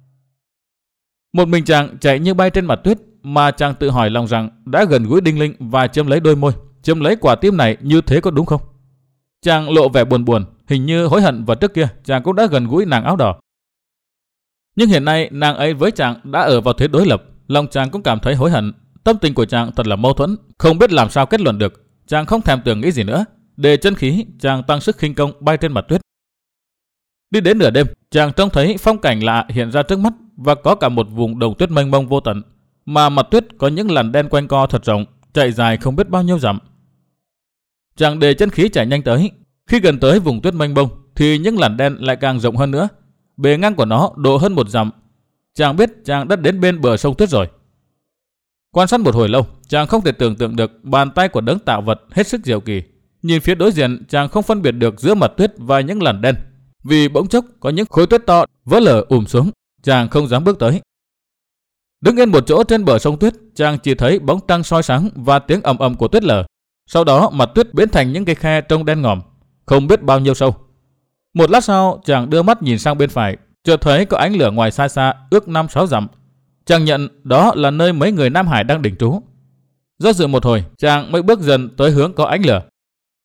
Một mình chàng chạy như bay trên mặt tuyết, mà chàng tự hỏi lòng rằng đã gần gũi Đinh Linh và chiếm lấy đôi môi, chiếm lấy quả tim này như thế có đúng không? Chàng lộ vẻ buồn buồn, hình như hối hận và trước kia chàng cũng đã gần gũi nàng áo đỏ. Nhưng hiện nay nàng ấy với chàng đã ở vào thế đối lập, lòng chàng cũng cảm thấy hối hận. Tâm tình của chàng thật là mâu thuẫn, không biết làm sao kết luận được. Chàng không thèm tưởng nghĩ gì nữa, để chân khí chàng tăng sức khinh công bay trên mặt tuyết. Đi đến nửa đêm, chàng trông thấy phong cảnh lạ hiện ra trước mắt và có cả một vùng đồng tuyết mênh mông vô tận, mà mặt tuyết có những làn đen quanh co thật rộng, chạy dài không biết bao nhiêu dặm. Chàng để chân khí chạy nhanh tới, khi gần tới vùng tuyết mênh mông thì những làn đen lại càng rộng hơn nữa, bề ngang của nó độ hơn một dặm. Chàng biết chàng đã đến bên bờ sông tuyết rồi. Quan sát một hồi lâu, chàng không thể tưởng tượng được bàn tay của đấng tạo vật hết sức diệu kỳ. Nhìn phía đối diện, chàng không phân biệt được giữa mặt tuyết và những làn đen, vì bỗng chốc có những khối tuyết to vỡ lở ùm xuống. Chàng không dám bước tới. Đứng yên một chỗ trên bờ sông tuyết, chàng chỉ thấy bóng trăng soi sáng và tiếng ầm ầm của tuyết lở. Sau đó mặt tuyết biến thành những cái khe trông đen ngòm, không biết bao nhiêu sâu. Một lát sau, chàng đưa mắt nhìn sang bên phải, chợt thấy có ánh lửa ngoài xa xa ước năm sáu dặm. Chàng nhận đó là nơi mấy người Nam Hải đang đỉnh trú. Do dự một hồi, chàng mới bước dần tới hướng có ánh lửa.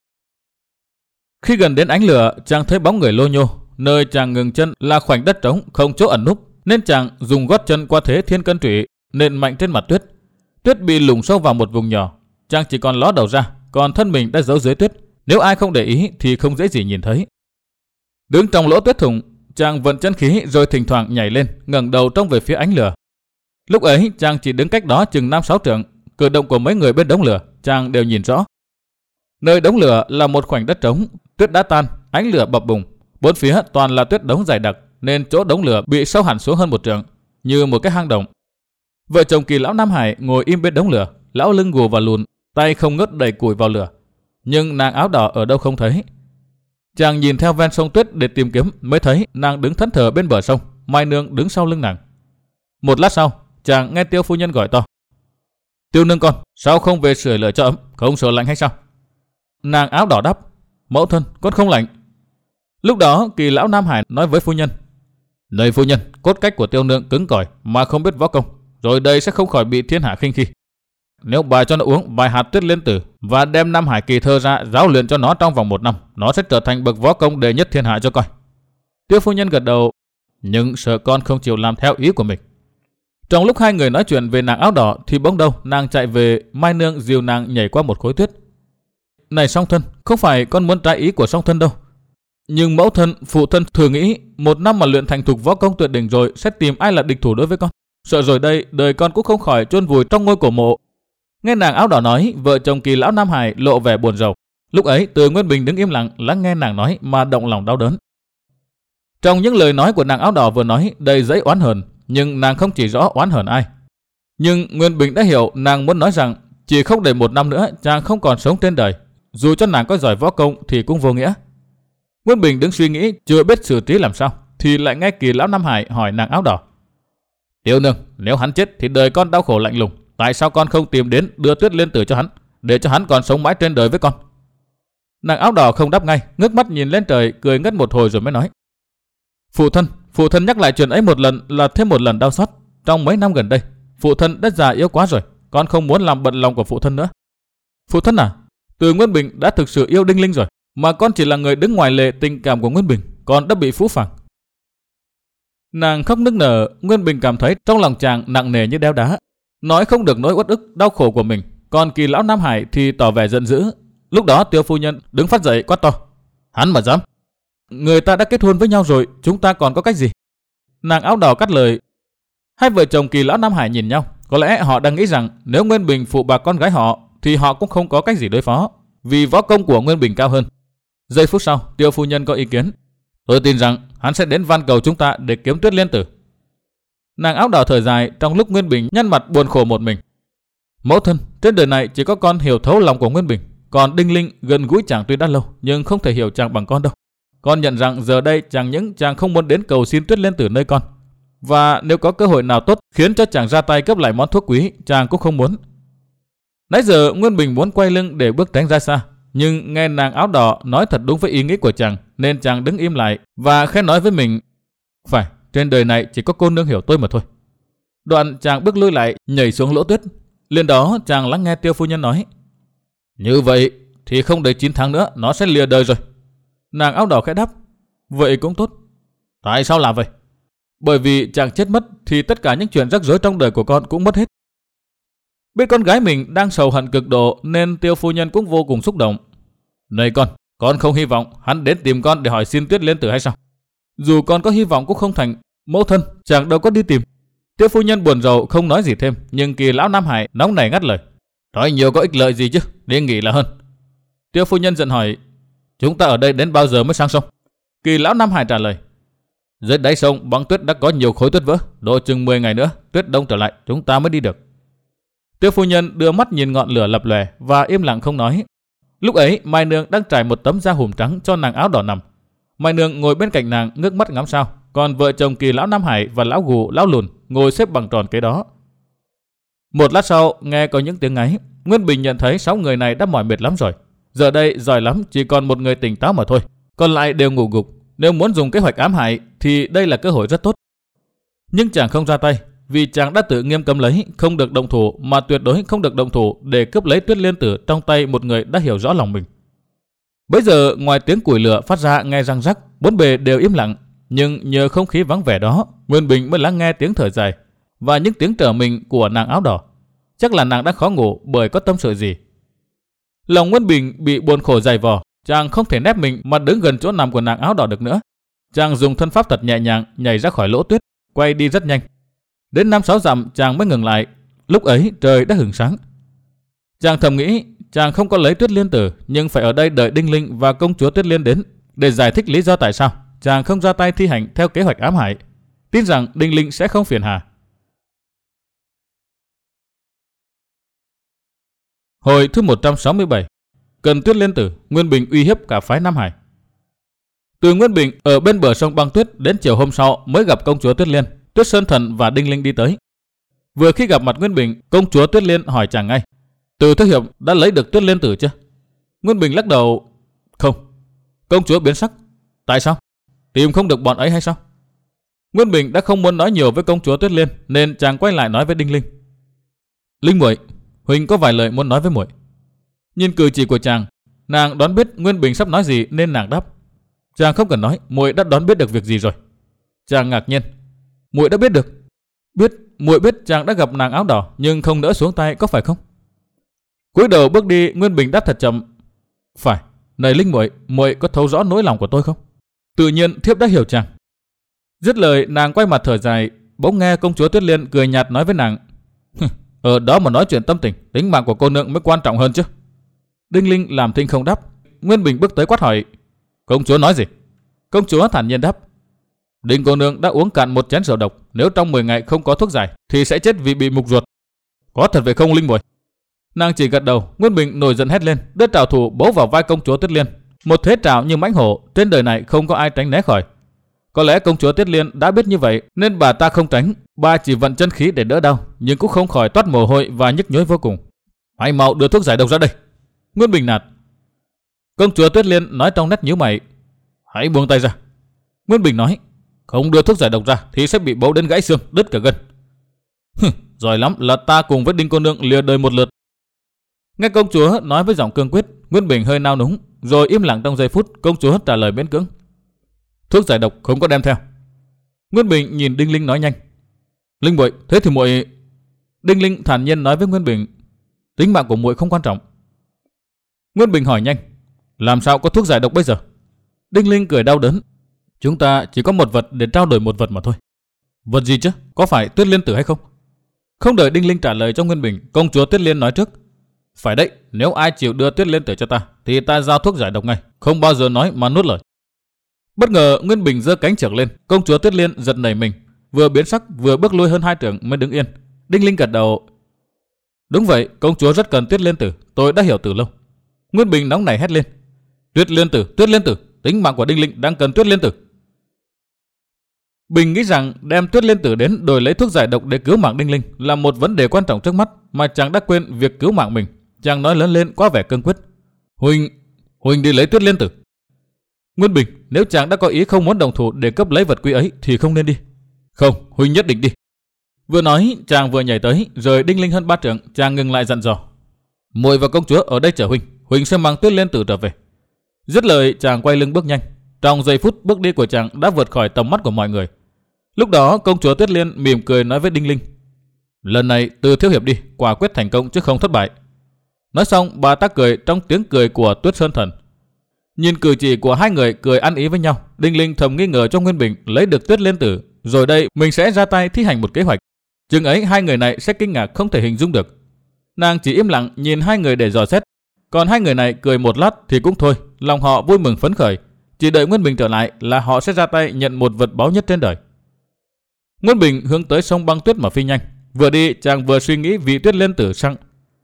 Khi gần đến ánh lửa, chàng thấy bóng người lô nhô. Nơi chàng ngừng chân là khoảnh đất trống không chỗ ẩn núp, nên chàng dùng gót chân qua thế thiên cân trụy nện mạnh trên mặt tuyết. Tuyết bị lủng sâu vào một vùng nhỏ, chàng chỉ còn ló đầu ra, còn thân mình đã giấu dưới tuyết. Nếu ai không để ý thì không dễ gì nhìn thấy. Đứng trong lỗ tuyết thủng, chàng vận chân khí rồi thỉnh thoảng nhảy lên, ngẩng đầu trông về phía ánh lửa. Lúc ấy chàng chỉ đứng cách đó chừng năm sáu trượng, cử động của mấy người bên đống lửa chàng đều nhìn rõ. Nơi đống lửa là một khoảnh đất trống, tuyết đã tan, ánh lửa bập bùng, bốn phía toàn là tuyết đống dày đặc, nên chỗ đống lửa bị sâu hẳn xuống hơn một trượng, như một cái hang động. Vợ chồng Kỳ lão Nam Hải ngồi im bên đống lửa, lão lưng gù vào lùn, tay không ngớt đẩy củi vào lửa, nhưng nàng áo đỏ ở đâu không thấy. Chàng nhìn theo ven sông tuyết để tìm kiếm, mới thấy nàng đứng thẫn thờ bên bờ sông, Mai Nương đứng sau lưng nàng. Một lát sau, chàng nghe Tiêu phu nhân gọi to: "Tiêu nương con, sao không về sưởi lửa cho ấm, không sợ lạnh hay sao?" Nàng áo đỏ đáp: "Mẫu thân, con không lạnh." Lúc đó Kỳ lão Nam Hải nói với phu nhân: "Này phu nhân, cốt cách của Tiêu nương cứng cỏi mà không biết võ công, rồi đây sẽ không khỏi bị thiên hạ khinh khi. Nếu bà cho nó uống vài hạt Tuyết Liên Tử và đem Nam Hải Kỳ thơ ra giáo luyện cho nó trong vòng một năm, nó sẽ trở thành bậc võ công đệ nhất thiên hạ cho coi." Tiêu phu nhân gật đầu, nhưng sợ con không chịu làm theo ý của mình. Trong lúc hai người nói chuyện về nàng áo đỏ thì bỗng đâu nàng chạy về, Mai Nương dìu nàng nhảy qua một khối tuyết. "Này song thân, không phải con muốn trái ý của song thân đâu. Nhưng mẫu thân, phụ thân thừa nghĩ một năm mà luyện thành thục võ công tuyệt đỉnh rồi sẽ tìm ai là địch thủ đối với con. Sợ rồi đây đời con cũng không khỏi chôn vùi trong ngôi cổ mộ." Nghe nàng áo đỏ nói, vợ chồng Kỳ lão Nam Hải lộ vẻ buồn rầu. Lúc ấy Từ Nguyên Bình đứng im lặng lắng nghe nàng nói mà động lòng đau đớn. Trong những lời nói của nàng áo đỏ vừa nói đầy dẫy oán hờn, nhưng nàng không chỉ rõ oán hờn ai. Nhưng Nguyên Bình đã hiểu nàng muốn nói rằng chỉ không đầy một năm nữa chàng không còn sống trên đời, dù cho nàng có giỏi võ công thì cũng vô nghĩa. Nguyên Bình đứng suy nghĩ chưa biết xử trí làm sao, thì lại nghe Kỳ lão Nam Hải hỏi nàng áo đỏ: "Tiêu nương, nếu hắn chết thì đời con đau khổ lạnh lùng, tại sao con không tìm đến đưa Tuyết Liên Tử cho hắn, để cho hắn còn sống mãi trên đời với con?" Nàng áo đỏ không đáp ngay, ngước mắt nhìn lên trời, cười ngất một hồi rồi mới nói: "Phụ thân, phụ thân nhắc lại chuyện ấy một lần là thêm một lần đau xót. trong mấy năm gần đây, phụ thân đã già yếu quá rồi, con không muốn làm bận lòng của phụ thân nữa. Phụ thân à, từ Nguyên Bình đã thực sự yêu Đinh Linh rồi, mà con chỉ là người đứng ngoài lề tình cảm của Nguyên Bình, con đã bị phũ phàng. Nàng khóc nức nở. Nguyên Bình cảm thấy trong lòng chàng nặng nề như đeo đá, nói không được nỗi uất ức đau khổ của mình. Còn Kỳ lão Nam Hải thì tỏ vẻ giận dữ. Lúc đó Tiêu phu nhân đứng phát dậy quát to: Hắn mà dám! Người ta đã kết hôn với nhau rồi, chúng ta còn có cách gì? Nàng áo đỏ cắt lời. Hai vợ chồng Kỳ lão Nam Hải nhìn nhau, có lẽ họ đang nghĩ rằng nếu Nguyên Bình phụ bạc con gái họ thì họ cũng không có cách gì đối phó, vì võ công của Nguyên Bình cao hơn. Giây phút sau, Tiêu phu nhân có ý kiến: Tôi tin rằng hắn sẽ đến van cầu chúng ta để kiếm Tuyết Liên Tử. Nàng áo đỏ thở dài trong lúc Nguyên Bình nhăn mặt buồn khổ một mình. Mẫu thân, trên đời này chỉ có con hiểu thấu lòng của Nguyên Bình, còn Đinh Linh gần gũi chàng tuy đã lâu nhưng không thể hiểu chàng bằng con đâu. Con nhận rằng giờ đây chàng những chàng không muốn đến cầu xin Tuyết Liên Tử nơi con, và nếu có cơ hội nào tốt khiến cho chàng ra tay cướp lại món thuốc quý, chàng cũng không muốn. Nãy giờ Nguyên Bình muốn quay lưng để bước tránh ra xa, nhưng nghe nàng áo đỏ nói thật đúng với ý nghĩ của chàng, nên chàng đứng im lại và khẽ nói với mình: Phải, trên đời này chỉ có cô nương hiểu tôi mà thôi. Đoạn chàng bước lui lại, nhảy xuống lỗ tuyết. Liền đó chàng lắng nghe Tiêu phu nhân nói: Như vậy thì không đầy chín tháng nữa nó sẽ lìa đời rồi. Nàng áo đỏ khẽ đáp: Vậy cũng tốt. Tại sao làm vậy? Bởi vì chàng chết mất thì tất cả những chuyện rắc rối trong đời của con cũng mất hết. Biết con gái mình đang sầu hận cực độ nên Tiêu phu nhân cũng vô cùng xúc động. Này con, con không hy vọng hắn đến tìm con để hỏi xin Tuyết Liên Tử hay sao? Dù con có hy vọng cũng không thành. Mẫu thân, chàng đâu có đi tìm. Tiêu phu nhân buồn rầu không nói gì thêm, nhưng Kỳ lão Nam Hải nóng nảy ngắt lời: Nói nhiều có ích lợi gì chứ, đi nghỉ là hơn. Tiêu phu nhân giận hỏi: Chúng ta ở đây đến bao giờ mới sang sông? Kỳ lão Nam Hải trả lời: Dưới đáy sông băng tuyết đã có nhiều khối tuyết vỡ, độ chừng mười ngày nữa tuyết đông trở lại chúng ta mới đi được. Tiêu phu nhân đưa mắt nhìn ngọn lửa lập lòe và im lặng không nói. Lúc ấy Mai Nương đang trải một tấm da hùm trắng cho nàng áo đỏ nằm. Mai Nương ngồi bên cạnh nàng ngước mắt ngắm sao, còn vợ chồng Kỳ lão Nam Hải và lão gù lão lùn ngồi xếp bằng tròn kế đó. Một lát sau nghe có những tiếng ngáy. Nguyên Bình nhận thấy sáu người này đã mỏi mệt lắm rồi. Giờ đây giỏi lắm chỉ còn một người tỉnh táo mà thôi, còn lại đều ngủ gục. Nếu muốn dùng kế hoạch ám hại thì đây là cơ hội rất tốt. Nhưng chàng không ra tay, vì chàng đã tự nghiêm cấm lấy không được động thủ, mà tuyệt đối không được động thủ để cướp lấy Tuyết Liên Tử trong tay một người đã hiểu rõ lòng mình. Bây giờ ngoài tiếng củi lửa phát ra nghe răng rắc, bốn bề đều im lặng, nhưng nhờ không khí vắng vẻ đó, Nguyên Bình mới lắng nghe tiếng thở dài và những tiếng trở mình của nàng áo đỏ. Chắc là nàng đã khó ngủ bởi có tâm sự gì. Lòng Nguyên Bình bị buồn khổ dày vò, chàng không thể nép mình mà đứng gần chỗ nằm của nàng áo đỏ được nữa. Chàng dùng thân pháp thật nhẹ nhàng nhảy ra khỏi lỗ tuyết, quay đi rất nhanh. Đến năm sáu dặm chàng mới ngừng lại. Lúc ấy trời đã hửng sáng. Chàng thầm nghĩ chàng không có lấy Tuyết Liên Tử, nhưng phải ở đây đợi Đinh Linh và công chúa Tuyết Liên đến để giải thích lý do tại sao chàng không ra tay thi hành theo kế hoạch ám hại. Tin rằng Đinh Linh sẽ không phiền hà. Hồi thứ một trăm sáu mươi bảy. Cần Tuyết Liên Tử, Nguyên Bình uy hiếp cả phái Nam Hải. Từ Nguyên Bình ở bên bờ sông băng tuyết đến chiều hôm sau mới gặp công chúa Tuyết Liên, Tuyết Sơn Thần và Đinh Linh đi tới. Vừa khi gặp mặt Nguyên Bình, công chúa Tuyết Liên hỏi chàng ngay: Từ Thức Hiệp đã lấy được Tuyết Liên Tử chưa? Nguyên Bình lắc đầu: Không. Công chúa biến sắc: Tại sao? Tìm không được bọn ấy hay sao? Nguyên Bình đã không muốn nói nhiều với công chúa Tuyết Liên, nên chàng quay lại nói với Đinh Linh: Linh muội, huynh có vài lời muốn nói với muội. Nhìn cử chỉ của chàng, nàng đoán biết Nguyên Bình sắp nói gì nên nàng đáp: Chàng không cần nói, muội đã đoán biết được việc gì rồi. Chàng ngạc nhiên: Muội đã biết được? Biết, muội biết chàng đã gặp nàng áo đỏ nhưng không nỡ xuống tay, có phải không? Cúi đầu bước đi, Nguyên Bình đáp thật chậm: Phải. Này Linh muội, muội có thấu rõ nỗi lòng của tôi không? Tự nhiên thiếp đã hiểu chàng. Dứt lời nàng quay mặt thở dài. Bỗng nghe công chúa Tuyết Liên cười nhạt nói với nàng: Ở đó mà nói chuyện tâm tình, tính mạng của cô nương mới quan trọng hơn chứ. Đinh Linh làm thinh không đáp. Nguyên Bình bước tới quát hỏi: Công chúa nói gì? Công chúa thản nhiên đáp: Đinh cô nương đã uống cạn một chén rượu độc, nếu trong mười ngày không có thuốc giải thì sẽ chết vì bị mục ruột. Có thật vậy không Linh muội? Nàng chỉ gật đầu. Nguyên Bình nổi giận hét lên, đưa trảo thủ bấu vào vai công chúa Tuyết Liên. Một thế trảo như mãnh hổ, trên đời này không có ai tránh né khỏi. Có lẽ công chúa Tuyết Liên đã biết như vậy nên bà ta không tránh, bà chỉ vận chân khí để đỡ đau, nhưng cũng không khỏi toát mồ hôi và nhức nhối vô cùng. Hãy mau đưa thuốc giải độc ra đây. Nguyên Bình nạt. Công chúa Tuyết Liên nói trong nét nhíu mày: Hãy buông tay ra. Nguyên Bình nói: Không đưa thuốc giải độc ra thì sẽ bị bấu đến gãy xương, đứt cả gân. Giỏi lắm, là ta cùng với Đinh cô nương lìa đời một lượt. Nghe công chúa nói với giọng cương quyết, Nguyên Bình hơi nao núng, rồi im lặng trong giây phút. Công chúa trả lời miễn cưỡng: Thuốc giải độc không có đem theo. Nguyên Bình nhìn Đinh Linh nói nhanh: Linh muội, thế thì muội... Đinh Linh thản nhiên nói với Nguyên Bình: Tính mạng của muội không quan trọng. Nguyên Bình hỏi nhanh: Làm sao có thuốc giải độc bây giờ? Đinh Linh cười đau đớn: Chúng ta chỉ có một vật để trao đổi một vật mà thôi. Vật gì chứ? Có phải Tuyết Liên Tử hay không? Không đợi Đinh Linh trả lời cho Nguyên Bình, công chúa Tuyết Liên nói trước: Phải đấy, nếu ai chịu đưa Tuyết Liên Tử cho ta thì ta giao thuốc giải độc ngay, không bao giờ nói mà nuốt lời. Bất ngờ Nguyên Bình giơ cánh chưởng lên, công chúa Tuyết Liên giật nảy mình, vừa biến sắc vừa bước lui hơn hai trượng mới đứng yên. Đinh Linh gật đầu: Đúng vậy, công chúa rất cần Tuyết Liên Tử, tôi đã hiểu từ lâu. Nguyên Bình nóng nảy hét lên: Tuyết Liên Tử, Tuyết Liên Tử, tính mạng của Đinh Linh đang cần Tuyết Liên Tử. Bình nghĩ rằng đem Tuyết Liên Tử đến đổi lấy thuốc giải độc để cứu mạng Đinh Linh là một vấn đề quan trọng trước mắt, mà chàng đã quên việc cứu mạng mình. Chàng nói lớn lên quá vẻ cương quyết: Huỳnh, Huỳnh đi lấy Tuyết Liên Tử. Nguyên Bình, nếu chàng đã có ý không muốn đồng thủ để cướp lấy vật quý ấy thì không nên đi. Không, Huỳnh nhất định đi. Vừa nói chàng vừa nhảy tới, rồi Đinh Linh hơn ba trượng, chàng ngừng lại dặn dò: Muội và công chúa ở đây chờ Huỳnh, Huỳnh sẽ mang Tuyết Liên Tử trở về. Dứt lời chàng quay lưng bước nhanh. Trong giây phút bước đi của chàng đã vượt khỏi tầm mắt của mọi người. Lúc đó công chúa Tuyết Liên mỉm cười nói với Đinh Linh: Lần này từ thiếu hiệp đi, quả quyết thành công chứ không thất bại. Nói xong bà ta cười trong tiếng cười của Tuyết Sơn Thần. Nhìn cử chỉ của hai người cười ăn ý với nhau, Đinh Linh thầm nghi ngờ trong Nguyên Bình lấy được Tuyết Liên Tử, rồi đây mình sẽ ra tay thi hành một kế hoạch. Chừng ấy hai người này sẽ kinh ngạc không thể hình dung được. Nàng chỉ im lặng nhìn hai người để dò xét. Còn hai người này cười một lát thì cũng thôi, lòng họ vui mừng phấn khởi. Chỉ đợi Nguyên Bình trở lại là họ sẽ ra tay nhận một vật báu nhất trên đời. Nguyên Bình hướng tới sông băng tuyết mà phi nhanh. Vừa đi chàng vừa suy nghĩ vị Tuyết Liên Tử sang.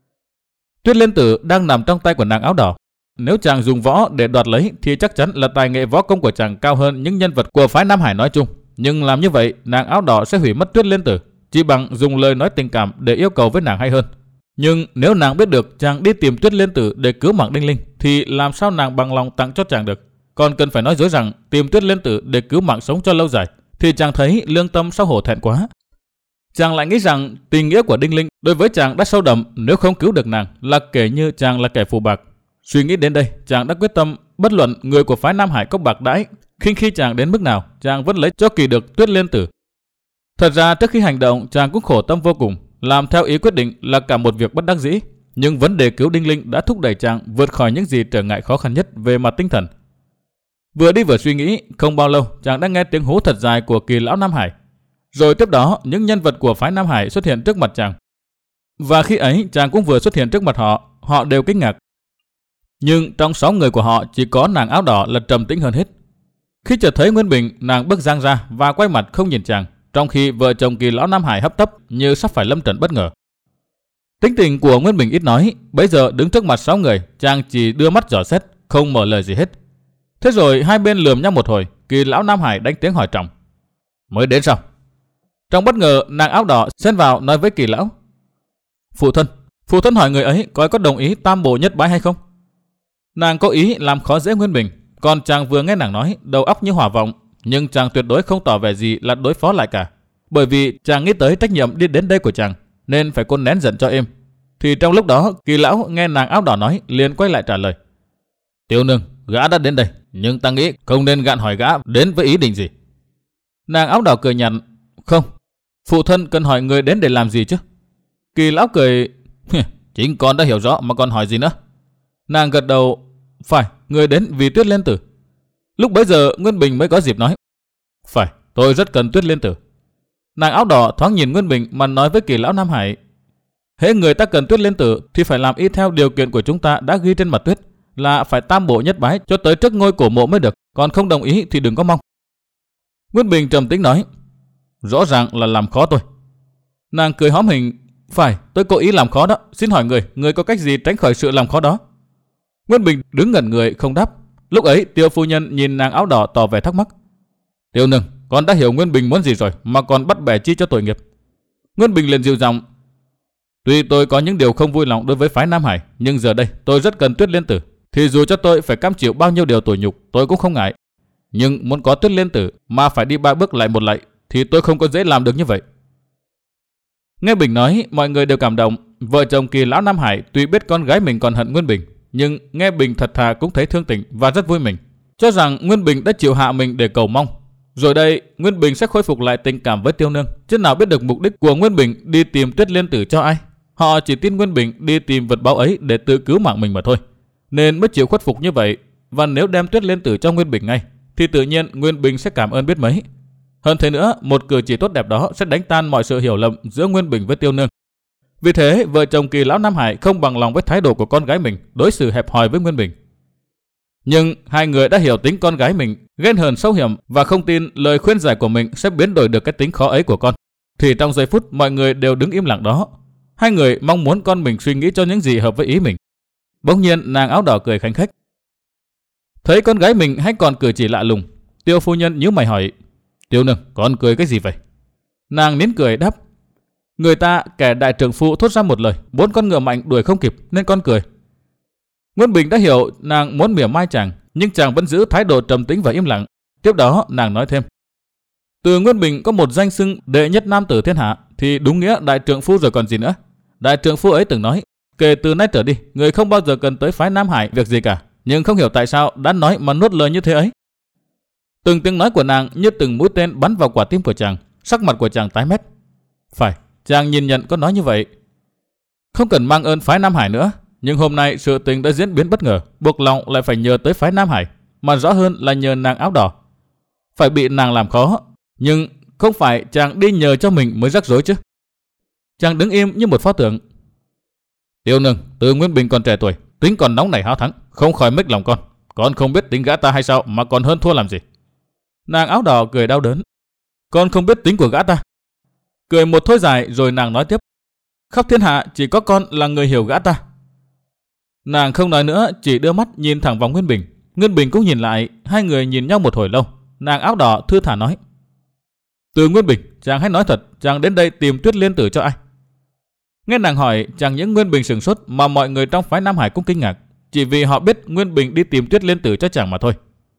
Tuyết Liên Tử đang nằm trong tay của nàng áo đỏ. Nếu chàng dùng võ để đoạt lấy thì chắc chắn là tài nghệ võ công của chàng cao hơn những nhân vật của phái Nam Hải nói chung. Nhưng làm như vậy nàng áo đỏ sẽ hủy mất Tuyết Liên Tử, chỉ bằng dùng lời nói tình cảm để yêu cầu với nàng hay hơn. Nhưng nếu nàng biết được chàng đi tìm Tuyết Liên Tử để cứu mạng Đinh Linh thì làm sao nàng bằng lòng tặng cho chàng được. Còn cần phải nói dối rằng tìm Tuyết Liên Tử để cứu mạng sống cho lâu dài thì chàng thấy lương tâm xấu hổ thẹn quá. Chàng lại nghĩ rằng tình nghĩa của Đinh Linh đối với chàng đã sâu đậm, nếu không cứu được nàng là kể như chàng là kẻ phù bạc. Suy nghĩ đến đây, chàng đã quyết tâm bất luận người của phái Nam Hải có bạc đãi khinh khi chàng đến mức nào, chàng vẫn lấy cho kỳ được Tuyết Liên Tử. Thật ra trước khi hành động chàng cũng khổ tâm vô cùng, làm theo ý quyết định là cả một việc bất đắc dĩ. Nhưng vấn đề cứu Đinh Linh đã thúc đẩy chàng vượt khỏi những gì trở ngại khó khăn nhất về mặt tinh thần. Vừa đi vừa suy nghĩ, không bao lâu chàng đã nghe tiếng hú thật dài của Kỳ lão Nam Hải. Rồi tiếp đó những nhân vật của phái Nam Hải xuất hiện trước mặt chàng. Và khi ấy chàng cũng vừa xuất hiện trước mặt họ, họ đều kinh ngạc. Nhưng trong sáu người của họ chỉ có nàng áo đỏ là trầm tĩnh hơn hết. Khi chợt thấy Nguyên Bình, nàng bước giang ra và quay mặt không nhìn chàng, trong khi vợ chồng Kỳ lão Nam Hải hấp tấp như sắp phải lâm trận bất ngờ. Tính tình của Nguyên Bình ít nói, bấy giờ đứng trước mặt sáu người, chàng chỉ đưa mắt dò xét, không mở lời gì hết. Thế rồi hai bên lườm nhau một hồi, Kỳ lão Nam Hải đánh tiếng hỏi trọng: Mới đến sao? Trong bất ngờ, nàng áo đỏ xen vào nói với Kỳ lão: Phụ thân, phụ thân hỏi người ấy coi có đồng ý tam bộ nhất bái hay không? Nàng có ý làm khó dễ Nguyên Bình, còn chàng vừa nghe nàng nói, đầu óc như hỏa vọng, nhưng chàng tuyệt đối không tỏ vẻ gì là đối phó lại cả, bởi vì chàng nghĩ tới trách nhiệm đi đến đây của chàng, nên phải cố nén giận cho êm. Thì trong lúc đó, Kỳ lão nghe nàng áo đỏ nói, liền quay lại trả lời: Tiểu nương, gã đã đến đây, nhưng ta nghĩ không nên gạn hỏi gã đến với ý định gì. Nàng áo đỏ cười nhạt: Không, phụ thân cần hỏi người đến để làm gì chứ? Kỳ lão cười: Chính con đã hiểu rõ mà còn hỏi gì nữa. Nàng gật đầu: Phải, người đến vì Tuyết Liên Tử. Lúc bấy giờ Nguyên Bình mới có dịp nói: Phải, tôi rất cần Tuyết Liên Tử. Nàng áo đỏ thoáng nhìn Nguyên Bình mà nói với Kỳ lão Nam Hải: Hễ người ta cần Tuyết Liên Tử thì phải làm y theo điều kiện của chúng ta đã ghi trên mặt tuyết, là phải tam bộ nhất bái cho tới trước ngôi cổ mộ mới được, còn không đồng ý thì đừng có mong. Nguyên Bình trầm tĩnh nói: Rõ ràng là làm khó tôi. Nàng cười hóm hình: Phải, tôi cố ý làm khó đó. Xin hỏi người, người có cách gì tránh khỏi sự làm khó đó? Nguyên Bình đứng ngẩn người không đáp. Lúc ấy Tiêu phu nhân nhìn nàng áo đỏ tỏ vẻ thắc mắc: Tiểu nương, con đã hiểu Nguyên Bình muốn gì rồi mà còn bắt bẻ chi cho tội nghiệp. Nguyên Bình liền dịu giọng: Tuy tôi có những điều không vui lòng đối với phái Nam Hải, nhưng giờ đây tôi rất cần Tuyết Liên Tử, thì dù cho tôi phải cam chịu bao nhiêu điều tủi nhục tôi cũng không ngại. Nhưng muốn có Tuyết Liên Tử mà phải đi ba bước lại một lạy thì tôi không có dễ làm được như vậy. Nghe Bình nói, mọi người đều cảm động. Vợ chồng Kỳ lão Nam Hải tuy biết con gái mình còn hận Nguyên Bình, nhưng nghe Bình thật thà cũng thấy thương tình và rất vui mừng, cho rằng Nguyên Bình đã chịu hạ mình để cầu mong. Rồi đây, Nguyên Bình sẽ khôi phục lại tình cảm với Tiêu Nương, chứ nào biết được mục đích của Nguyên Bình đi tìm Tuyết Liên Tử cho ai. Họ chỉ tin Nguyên Bình đi tìm vật báu ấy để tự cứu mạng mình mà thôi, nên mới chịu khuất phục như vậy. Và nếu đem Tuyết Liên Tử cho Nguyên Bình ngay, thì tự nhiên Nguyên Bình sẽ cảm ơn biết mấy. Hơn thế nữa, một cử chỉ tốt đẹp đó sẽ đánh tan mọi sự hiểu lầm giữa Nguyên Bình với Tiêu Nương. Vì thế, vợ chồng Kỳ lão Nam Hải không bằng lòng với thái độ của con gái mình đối xử hẹp hòi với Nguyên Bình. Nhưng hai người đã hiểu tính con gái mình, ghen hờn sâu hiểm và không tin lời khuyên giải của mình sẽ biến đổi được cái tính khó ấy của con. Thì trong giây phút mọi người đều đứng im lặng đó, hai người mong muốn con mình suy nghĩ cho những gì hợp với ý mình. Bỗng nhiên nàng áo đỏ cười khanh khách. Thấy con gái mình hay còn cử chỉ lạ lùng, Tiêu phu nhân nhíu mày hỏi: Tiêu nương, con cười cái gì vậy? Nàng nín cười đáp: Người ta kẻ đại trưởng phu thốt ra một lời, bốn con ngựa mạnh đuổi không kịp nên con cười. Nguyên Bình đã hiểu nàng muốn mỉa mai chàng, nhưng chàng vẫn giữ thái độ trầm tĩnh và im lặng. Tiếp đó nàng nói thêm: Từ Nguyên Bình có một danh xưng đệ nhất nam tử thiên hạ thì đúng nghĩa đại trưởng phu rồi còn gì nữa. Đại trưởng phu ấy từng nói, kể từ nay trở đi, người không bao giờ cần tới phái Nam Hải việc gì cả. Nhưng không hiểu tại sao đã nói mà nuốt lời như thế ấy. Từng tiếng nói của nàng như từng mũi tên bắn vào quả tim của chàng. Sắc mặt của chàng tái mét. Phải, chàng nhìn nhận có nói như vậy. Không cần mang ơn phái Nam Hải nữa, nhưng hôm nay sự tình đã diễn biến bất ngờ, buộc lòng lại phải nhờ tới phái Nam Hải, mà rõ hơn là nhờ nàng áo đỏ. Phải bị nàng làm khó, nhưng không phải chàng đi nhờ cho mình mới rắc rối chứ. Chàng đứng im như một pho tượng. Tiêu nương, từ Nguyên Bình còn trẻ tuổi, tính còn nóng nảy háo thắng, không khỏi mếch lòng con. Con không biết tính gã ta hay sao mà còn hơn thua làm gì? Nàng áo đỏ cười đau đớn. Con không biết tính của gã ta. Cười một thôi dài rồi nàng nói tiếp: Khắp thiên hạ chỉ có con là người hiểu gã ta. Nàng không nói nữa, chỉ đưa mắt nhìn thẳng vào Nguyên Bình. Nguyên Bình cũng nhìn lại, hai người nhìn nhau một hồi lâu. Nàng áo đỏ thư thả nói: Từ Nguyên Bình, chàng hãy nói thật, chàng đến đây tìm Tuyết Liên Tử cho ai? Nghe nàng hỏi, chàng những Nguyên Bình sửng sốt, mà mọi người trong phái Nam Hải cũng kinh ngạc, chỉ vì họ biết Nguyên Bình đi tìm Tuyết Liên Tử cho chàng mà thôi.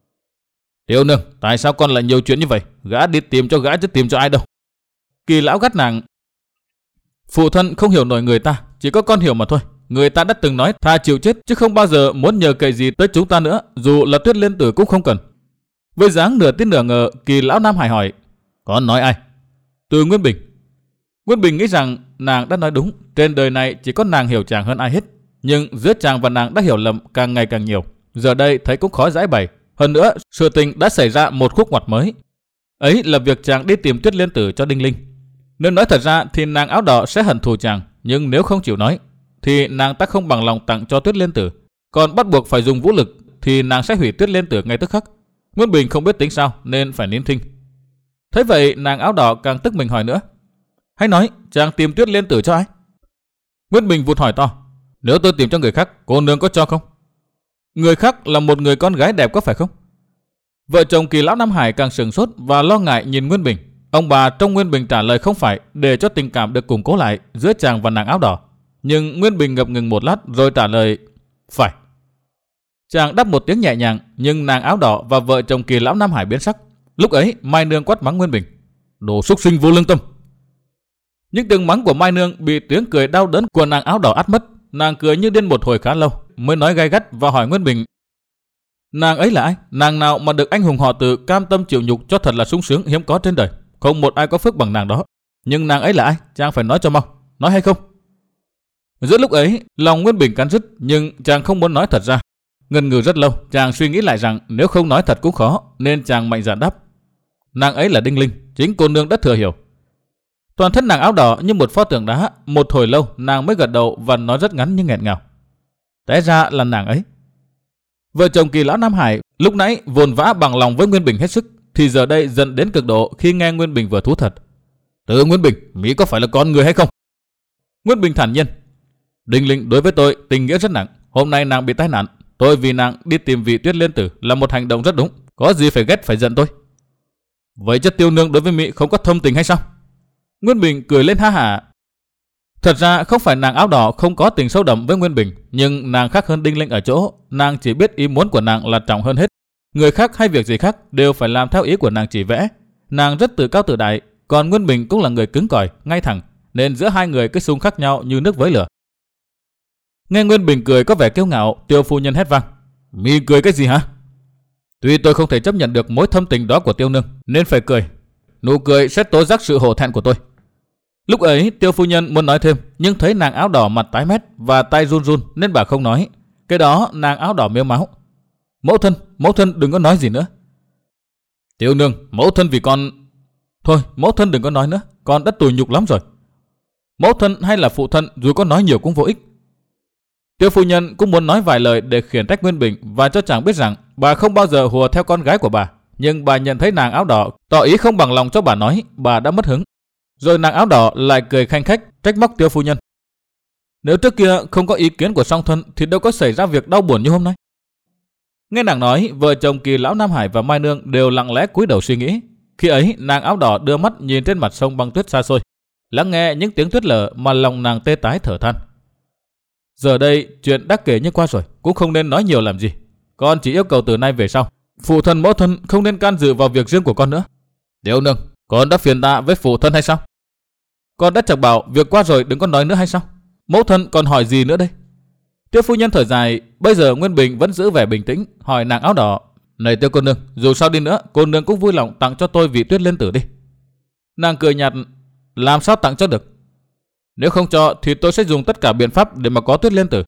Tiêu nương, tại sao con lại nhiều chuyện như vậy? Gã đi tìm cho gã chứ tìm cho ai đâu? Kỳ lão gắt nàng: Phụ thân không hiểu nổi người ta, chỉ có con hiểu mà thôi. Người ta đã từng nói thà chịu chết chứ không bao giờ muốn nhờ cậy gì tới chúng ta nữa, dù là Tuyết Liên Tử cũng không cần. Với dáng nửa tin nửa ngờ, Kỳ lão Nam Hải hỏi: Con nói ai? Từ Nguyên Bình. Nguyên Bình nghĩ rằng nàng đã nói đúng, trên đời này chỉ có nàng hiểu chàng hơn ai hết. Nhưng giữa chàng và nàng đã hiểu lầm càng ngày càng nhiều, giờ đây thấy cũng khó giải bày. Hơn nữa, sự tình đã xảy ra một khúc ngoặt mới. Ấy là việc chàng đi tìm Tuyết Liên Tử cho Đinh Linh. Nếu nói thật ra thì nàng áo đỏ sẽ hận thù chàng, nhưng nếu không chịu nói thì nàng ta không bằng lòng tặng cho Tuyết Liên Tử. Còn bắt buộc phải dùng vũ lực thì nàng sẽ hủy Tuyết Liên Tử ngay tức khắc. Nguyên Bình không biết tính sao nên phải nín thinh. Thế vậy nàng áo đỏ càng tức mình hỏi nữa: Hãy nói, chàng tìm Tuyết Liên Tử cho ai? Nguyên Bình vụt hỏi to: Nếu tôi tìm cho người khác, cô nương có cho không? Người khác là một người con gái đẹp có phải không? Vợ chồng Kỳ lão Nam Hải càng sửng sốt và lo ngại nhìn Nguyên Bình. Ông bà trông Nguyên Bình trả lời không phải để cho tình cảm được củng cố lại giữa chàng và nàng áo đỏ. Nhưng Nguyên Bình ngập ngừng một lát rồi trả lời: Phải. Chàng đáp một tiếng nhẹ nhàng, nhưng nàng áo đỏ và vợ chồng Kỳ lão Nam Hải biến sắc. Lúc ấy Mai Nương quát mắng Nguyên Bình: Đồ súc sinh vô lương tâm. Những tiếng mắng của Mai Nương bị tiếng cười đau đớn của nàng áo đỏ át mất. Nàng cười như điên một hồi khá lâu mới nói gay gắt và hỏi Nguyên Bình: Nàng ấy là ai? Nàng nào mà được anh hùng họ Từ cam tâm chịu nhục cho thật là sung sướng hiếm có trên đời. Không một ai có phước bằng nàng đó. Nhưng nàng ấy là ai? Chàng phải nói cho mau. Nói hay không? Giữa lúc ấy, lòng Nguyên Bình cắn rứt, nhưng chàng không muốn nói thật ra. Ngần ngừ rất lâu, chàng suy nghĩ lại rằng nếu không nói thật cũng khó, nên chàng mạnh dạn đáp: Nàng ấy là Đinh Linh, chính cô nương đã thừa hiểu. Toàn thân nàng áo đỏ như một pho tượng đá, một hồi lâu nàng mới gật đầu và nói rất ngắn nhưng nghẹn ngào: Té ra là nàng ấy. Vợ chồng Kỳ lão Nam Hải lúc nãy vồn vã bằng lòng với Nguyên Bình hết sức, thì giờ đây giận đến cực độ khi nghe Nguyên Bình vừa thú thật: Từ Nguyên Bình, Mỹ có phải là con người hay không? Nguyên Bình thản nhiên: Đinh Linh đối với tôi tình nghĩa rất nặng. Hôm nay nàng bị tai nạn, tôi vì nàng đi tìm vị Tuyết Liên Tử là một hành động rất đúng. Có gì phải ghét phải giận tôi? Vậy chất Tiêu nương đối với Mỹ không có thâm tình hay sao? Nguyên Bình cười lên ha hả. Thật ra không phải nàng áo đỏ không có tình sâu đậm với Nguyên Bình, nhưng nàng khác hơn Đinh Linh ở chỗ nàng chỉ biết ý muốn của nàng là trọng hơn hết. Người khác hay việc gì khác đều phải làm theo ý của nàng chỉ vẽ. Nàng rất tự cao tự đại, còn Nguyên Bình cũng là người cứng cỏi, ngay thẳng, nên giữa hai người cứ xung khắc nhau như nước với lửa. Nghe Nguyên Bình cười có vẻ kiêu ngạo, Tiêu phu nhân hét vang: "Mi cười cái gì hả?" Tuy tôi không thể chấp nhận được mối thâm tình đó của Tiêu nương nên phải cười. Nụ cười sẽ tố giác sự hổ thẹn của tôi. Lúc ấy Tiêu phu nhân muốn nói thêm, nhưng thấy nàng áo đỏ mặt tái mét và tay run run nên bà không nói. Cái đó nàng áo đỏ mếu máu: "Mẫu thân, mẫu thân đừng có nói gì nữa." "Tiêu nương, mẫu thân vì con..." "Thôi, mẫu thân đừng có nói nữa, con đã tủi nhục lắm rồi. Mẫu thân hay là phụ thân dù có nói nhiều cũng vô ích." Tiêu phu nhân cũng muốn nói vài lời để khiển trách Nguyên Bình và cho chàng biết rằng bà không bao giờ hùa theo con gái của bà, nhưng bà nhận thấy nàng áo đỏ tỏ ý không bằng lòng cho bà nói, bà đã mất hứng. Rồi nàng áo đỏ lại cười khanh khách trách móc Tiêu phu nhân: "Nếu trước kia không có ý kiến của song thân thì đâu có xảy ra việc đau buồn như hôm nay." Nghe nàng nói, vợ chồng Kỳ lão Nam Hải và Mai Nương đều lặng lẽ cúi đầu suy nghĩ. Khi ấy nàng áo đỏ đưa mắt nhìn trên mặt sông băng tuyết xa xôi, lắng nghe những tiếng tuyết lở mà lòng nàng tê tái thở than. Giờ đây chuyện đã kể như qua rồi, cũng không nên nói nhiều làm gì. Con chỉ yêu cầu từ nay về sau, phụ thân mẫu thân không nên can dự vào việc riêng của con nữa. Tiêu nương, con đã phiền tạ với phụ thân hay sao? Con đã chẳng bảo việc qua rồi đừng có nói nữa hay sao? Mẫu thân còn hỏi gì nữa đây? Tiêu phu nhân thở dài. Bây giờ Nguyên Bình vẫn giữ vẻ bình tĩnh, hỏi nàng áo đỏ: "Này Tiêu cô nương, dù sao đi nữa, cô nương cũng vui lòng tặng cho tôi vị Tuyết Liên Tử đi." Nàng cười nhạt: "Làm sao tặng cho được? Nếu không cho thì tôi sẽ dùng tất cả biện pháp để mà có Tuyết Liên Tử."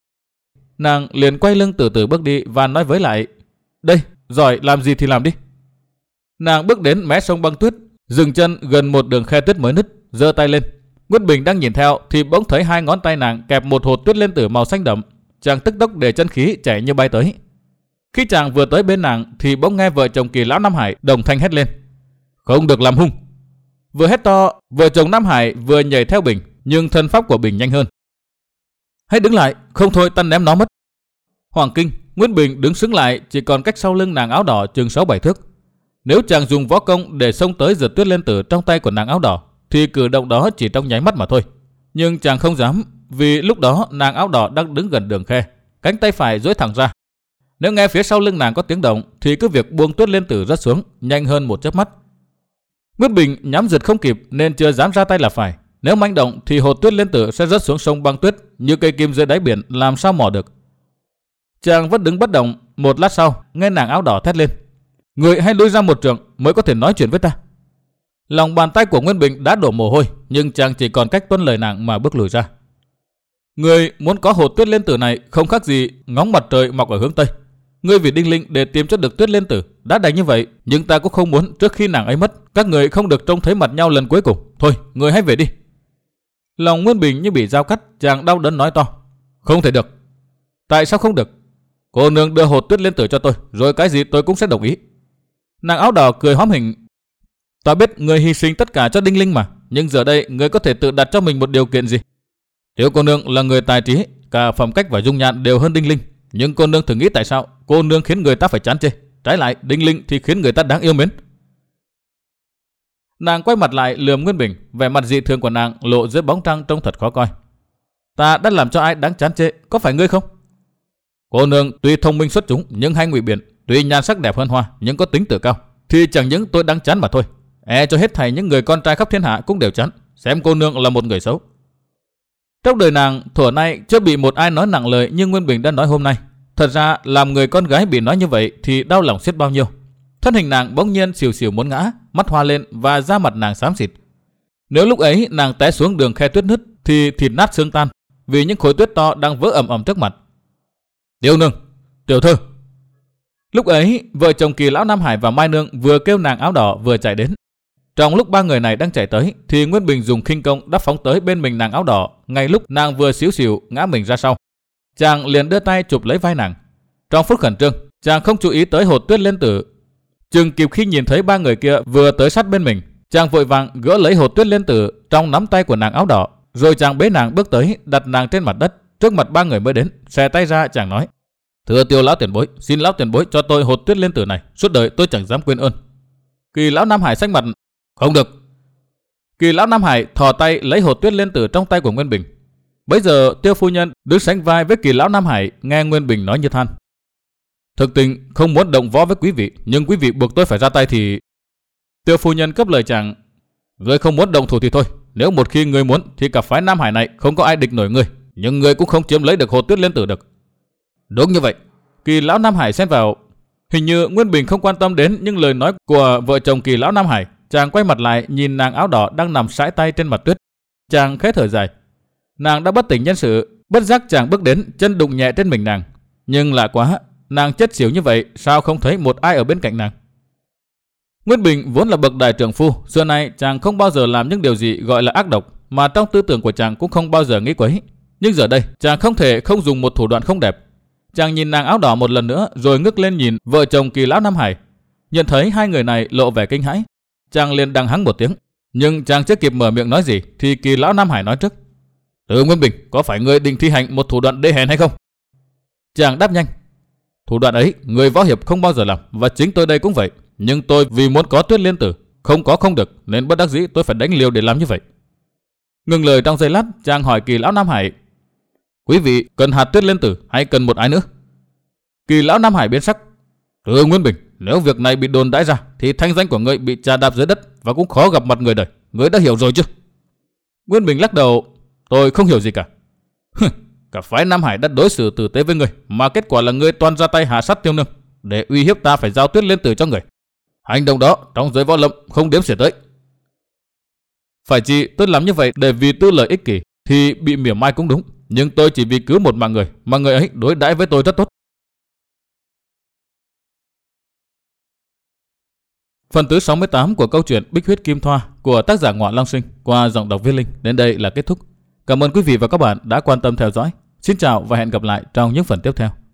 Nàng liền quay lưng từ từ bước đi và nói với lại: "Đây, giỏi làm gì thì làm đi." Nàng bước đến mé sông băng tuyết, dừng chân gần một đường khe tuyết mới nứt, giơ tay lên. Nguyên Bình đang nhìn theo thì bỗng thấy hai ngón tay nàng kẹp một hột Tuyết Liên Tử màu xanh đậm. Chàng tức tốc để chân khí chạy như bay tới. Khi chàng vừa tới bên nàng thì bỗng nghe vợ chồng Kỳ lão Nam Hải đồng thanh hét lên: "Không được làm hung!" Vừa hét to, vợ chồng Nam Hải vừa nhảy theo Bình, nhưng thân pháp của Bình nhanh hơn. "Hãy đứng lại, không thôi ta ném nó mất." Hoàng kinh, Nguyên Bình đứng sững lại chỉ còn cách sau lưng nàng áo đỏ chừng sáu bảy thước. Nếu chàng dùng võ công để xông tới giật Tuyết Liên Tử trong tay của nàng áo đỏ thì cử động đó chỉ trong nháy mắt mà thôi. Nhưng chàng không dám, vì lúc đó nàng áo đỏ đang đứng gần đường khe, cánh tay phải duỗi thẳng ra. Nếu nghe phía sau lưng nàng có tiếng động thì cứ việc buông Tuyết Liên Tử rớt xuống nhanh hơn một chớp mắt. Nguyên Bình nhắm giật không kịp nên chưa dám ra tay là phải. Nếu manh động thì hột Tuyết Liên Tử sẽ rớt xuống sông băng tuyết như cây kim dưới đáy biển, làm sao mò được. Chàng vẫn đứng bất động. Một lát sau nghe nàng áo đỏ thét lên: "Người hãy lùi ra một trượng mới có thể nói chuyện với ta." Lòng bàn tay của Nguyên Bình đã đổ mồ hôi, nhưng chàng chỉ còn cách tuân lời nàng mà bước lùi ra. Người muốn có hột Tuyết Liên Tử này không khác gì ngóng mặt trời mọc ở hướng tây. Ngươi vì Đinh Linh để tìm cho được Tuyết Liên Tử đã đành như vậy, nhưng ta cũng không muốn trước khi nàng ấy mất các người không được trông thấy mặt nhau lần cuối cùng. Thôi, người hãy về đi. Lòng Nguyên Bình như bị dao cắt, chàng đau đớn nói to: "Không thể được." "Tại sao không được?" "Cô nương đưa hột Tuyết Liên Tử cho tôi, rồi cái gì tôi cũng sẽ đồng ý." Nàng áo đỏ cười hóm hình: "Ta biết người hy sinh tất cả cho Đinh Linh mà, nhưng giờ đây người có thể tự đặt cho mình một điều kiện gì? Tiểu cô nương là người tài trí, cả phẩm cách và dung nhan đều hơn Đinh Linh, nhưng cô nương thử nghĩ tại sao cô nương khiến người ta phải chán chê, trái lại Đinh Linh thì khiến người ta đáng yêu mến." Nàng quay mặt lại lườm Nguyên Bình, vẻ mặt dị thường của nàng lộ dưới bóng trăng trông thật khó coi. "Ta đã làm cho ai đáng chán chê, có phải ngươi không? Cô nương tuy thông minh xuất chúng nhưng hay ngụy biện, tuy nhan sắc đẹp hơn hoa nhưng có tính tự cao, thì chẳng những tôi đáng chán mà thôi, e cho hết thảy những người con trai khắp thiên hạ cũng đều chán, xem cô nương là một người xấu." Trong đời nàng thuở nay chưa bị một ai nói nặng lời như Nguyên Bình đã nói hôm nay. Thật ra làm người con gái bị nói như vậy thì đau lòng xiết bao nhiêu. Thân hình nàng bỗng nhiên xìu xìu muốn ngã, mắt hoa lên và da mặt nàng xám xịt. Nếu lúc ấy nàng té xuống đường khe tuyết nứt thì thịt nát xương tan, vì những khối tuyết to đang vỡ ầm ầm trước mặt. "Tiêu nương, tiểu thư." Lúc ấy vợ chồng Kỳ lão Nam Hải và Mai Nương vừa kêu nàng áo đỏ vừa chạy đến. Trong lúc ba người này đang chạy tới thì Nguyên Bình dùng khinh công đắp phóng tới bên mình nàng áo đỏ, ngay lúc nàng vừa xíu xìu ngã mình ra sau. Chàng liền đưa tay chụp lấy vai nàng. Trong phút khẩn trương, chàng không chú ý tới hột Tuyết Liên Tử. Chừng kịp khi nhìn thấy ba người kia vừa tới sát bên mình, chàng vội vàng gỡ lấy hột Tuyết Liên Tử trong nắm tay của nàng áo đỏ, rồi chàng bế nàng bước tới đặt nàng trên mặt đất trước mặt ba người mới đến. Xòe tay ra chàng nói: "Thưa Tiêu lão tiền bối, xin lão tiền bối cho tôi hột Tuyết Liên Tử này, suốt đời tôi chẳng dám quên ơn." Kỳ lão Nam Hải xanh mặt: "Không được." Kỳ lão Nam Hải thò tay lấy hột Tuyết Liên Tử trong tay của Nguyên Bình. Bấy giờ Tiêu phu nhân đứng sánh vai với Kỳ lão Nam Hải, nghe Nguyên Bình nói như than: "Thực tình không muốn động võ với quý vị, nhưng quý vị buộc tôi phải ra tay thì..." Tiêu phu nhân cấp lời chàng: "Ngươi không muốn động thủ thì thôi, Nếu một khi ngươi muốn thì cả phái Nam Hải này không có ai địch nổi ngươi, nhưng ngươi cũng không chiếm lấy được Hồ Tuyết Liên Tử được. Đúng như vậy. Kỳ lão Nam Hải xen vào. Hình như Nguyên Bình không quan tâm đến những lời nói của vợ chồng Kỳ lão Nam Hải. Chàng quay mặt lại nhìn nàng áo đỏ đang nằm sải tay trên mặt tuyết. Chàng khẽ thở dài. Nàng đã bất tỉnh nhân sự, bất giác chàng bước đến, chân đụng nhẹ trên mình nàng. Nhưng lạ quá, nàng chết xỉu như vậy, sao không thấy một ai ở bên cạnh nàng? Nguyên Bình vốn là bậc đại trưởng phu, xưa nay chàng không bao giờ làm những điều gì gọi là ác độc, mà trong tư tưởng của chàng cũng không bao giờ nghĩ quấy. Nhưng giờ đây, chàng không thể không dùng một thủ đoạn không đẹp. Chàng nhìn nàng áo đỏ một lần nữa, rồi ngước lên nhìn vợ chồng Kỳ lão Nam Hải. Nhận thấy hai người này lộ vẻ kinh hãi, chàng liền đằng hắng một tiếng. Nhưng chàng chưa kịp mở miệng nói gì, thì Kỳ lão Nam Hải nói trước. Từ Nguyên Bình, có phải ngươi định thi hành một thủ đoạn đê hèn hay không? Chàng đáp nhanh. Thủ đoạn ấy, người võ hiệp không bao giờ làm, và chính tôi đây cũng vậy. Nhưng tôi vì muốn có Tuyết Liên Tử, không có không được, nên bất đắc dĩ tôi phải đánh liều để làm như vậy. Ngừng lời trong giây lát, chàng hỏi Kỳ lão Nam Hải. Quý vị cần hạt Tuyết Liên Tử hay cần một ai nữa? Kỳ lão Nam Hải biến sắc. Thưa Nguyên Bình, nếu việc này bị đồn đãi ra, thì thanh danh của ngươi bị chà đạp dưới đất và cũng khó gặp mặt người đời. Ngươi đã hiểu rồi chứ? Nguyên Bình lắc đầu. Tôi không hiểu gì cả. Cả phái Nam Hải đã đối xử tử tế với ngươi, mà kết quả là ngươi toàn ra tay hạ sát Tiêu Nương để uy hiếp ta phải giao Tuyết Liên Tử cho người. Hành động đó trong giới võ lâm không đếm xỉa tới. Phải chỉ tôi làm như vậy để vì tư lợi ích kỷ thì bị mỉa mai cũng đúng, nhưng tôi chỉ vì cứu một mạng người mà người ấy đối đãi với tôi rất tốt. Phần thứ sáu mươi tám của câu chuyện Bích Huyết Kim Thoa của tác giả Ngọa Long Sinh qua giọng đọc Viết Linh đến đây là kết thúc. Cảm ơn quý vị và các bạn đã quan tâm theo dõi. Xin chào và hẹn gặp lại trong những phần tiếp theo.